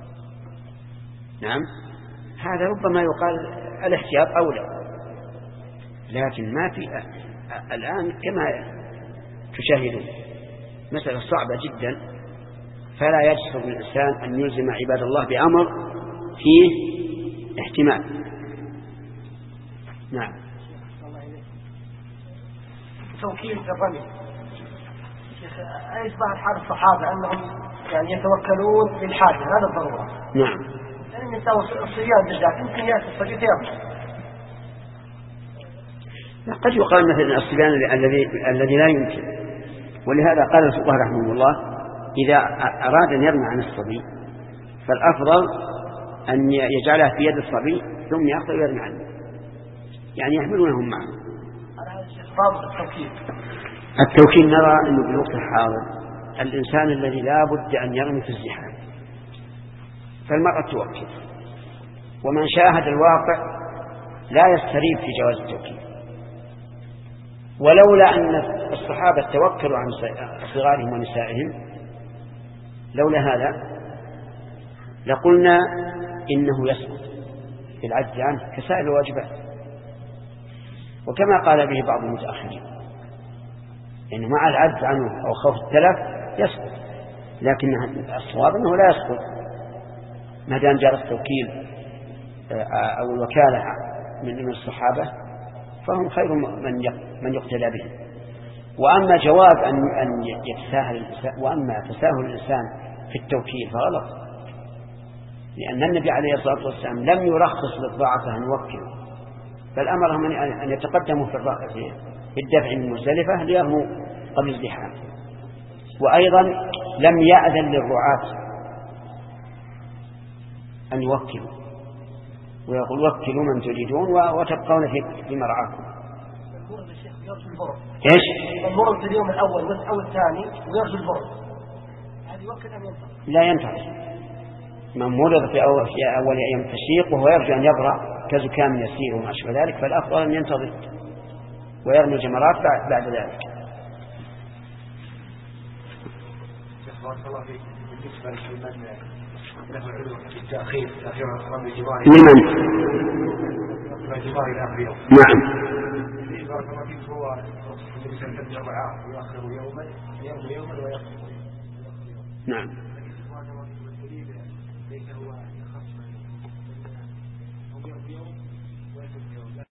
S2: نعم، هذا ربما يقال الاحتياط أولى، لكن ما في الآن كما تشاهدون مسألة صعبة جدا، فلا يجسر الإنسان أن يلزم عباد الله بأمر فيه احتمال. نعم.
S3: توكيل في الرمي، أي ظاهر حال الصحابة أنهم يعني يتوكلون للحاجة، هذا الضرورة.
S2: نعم.
S3: لأن يساوي الصبيان بالذات يمكن يأتي الصبي يرمي.
S2: قد يقال مثلا الصبيان الذي الذي لا يمكن، ولهذا قال الفقهاء رحمه الله إذا أراد أن يرمي عن الصبي فالأفضل أن يجعلها في يد الصبي ثم يأخذ ويرمي عنه، يعني يحملونهم معه.
S3: التوكيل
S2: التوكيل نرى أنه بالوقت الحاضر الإنسان الذي لا بد أن يرمي في الزحام فالمرأة توكل، ومن شاهد الواقع لا يستريب في جواز التوكيل، ولولا أن الصحابة توكلوا عن صغارهم ونسائهم لولا هذا لقلنا إنه يسقط في العجز عنه كسائر الواجبات، وكما قال به بعض المتأخرين يعني مع العجز عنه أو خوف التلف يسقط، لكن الصواب أنه لا يسقط ما دام جاء التوكيل أو الوكالة من الصحابة فهم خير من يقتدى بهم. وأما جواز أن يتساهل الإنسان وأما تساهل الإنسان في التوكيل فغلط، لأن النبي عليه الصلاة والسلام لم يرخص للضعفاء أن يوكلوا، بل أمرهم أن يتقدموا في الدفع من مزدلفة ليرموا قبل الزحام. وأيضا لم يأذن للرعاة أن يوكلوا، ويقول وكلوا من تريدون وتبقون في مرعاكم. ايش؟
S3: المرض في اليوم الأول أو الثاني ويرجو البرد، هذا يوكل أم ينتظر؟
S2: لا ينتظر. من مرض في أول, في أول أيام التشريق وهو يرجو أن يبرأ كزكام يسير وما أشبه ذلك فالأفضل أن ينتظر ويرمي الجمرات بعد, بعد ذلك.
S6: بارك الله فيك. بالنسبة لمن له علم التأخير تأخير رمي الجمار
S2: لمن؟
S6: رمي الجمار إلى آخر يوم.
S2: نعم.
S6: بارك الله فيك. هو الإنسان تبدأ رعاه ويأخر يوما يوم يوما ويأخر.
S2: نعم.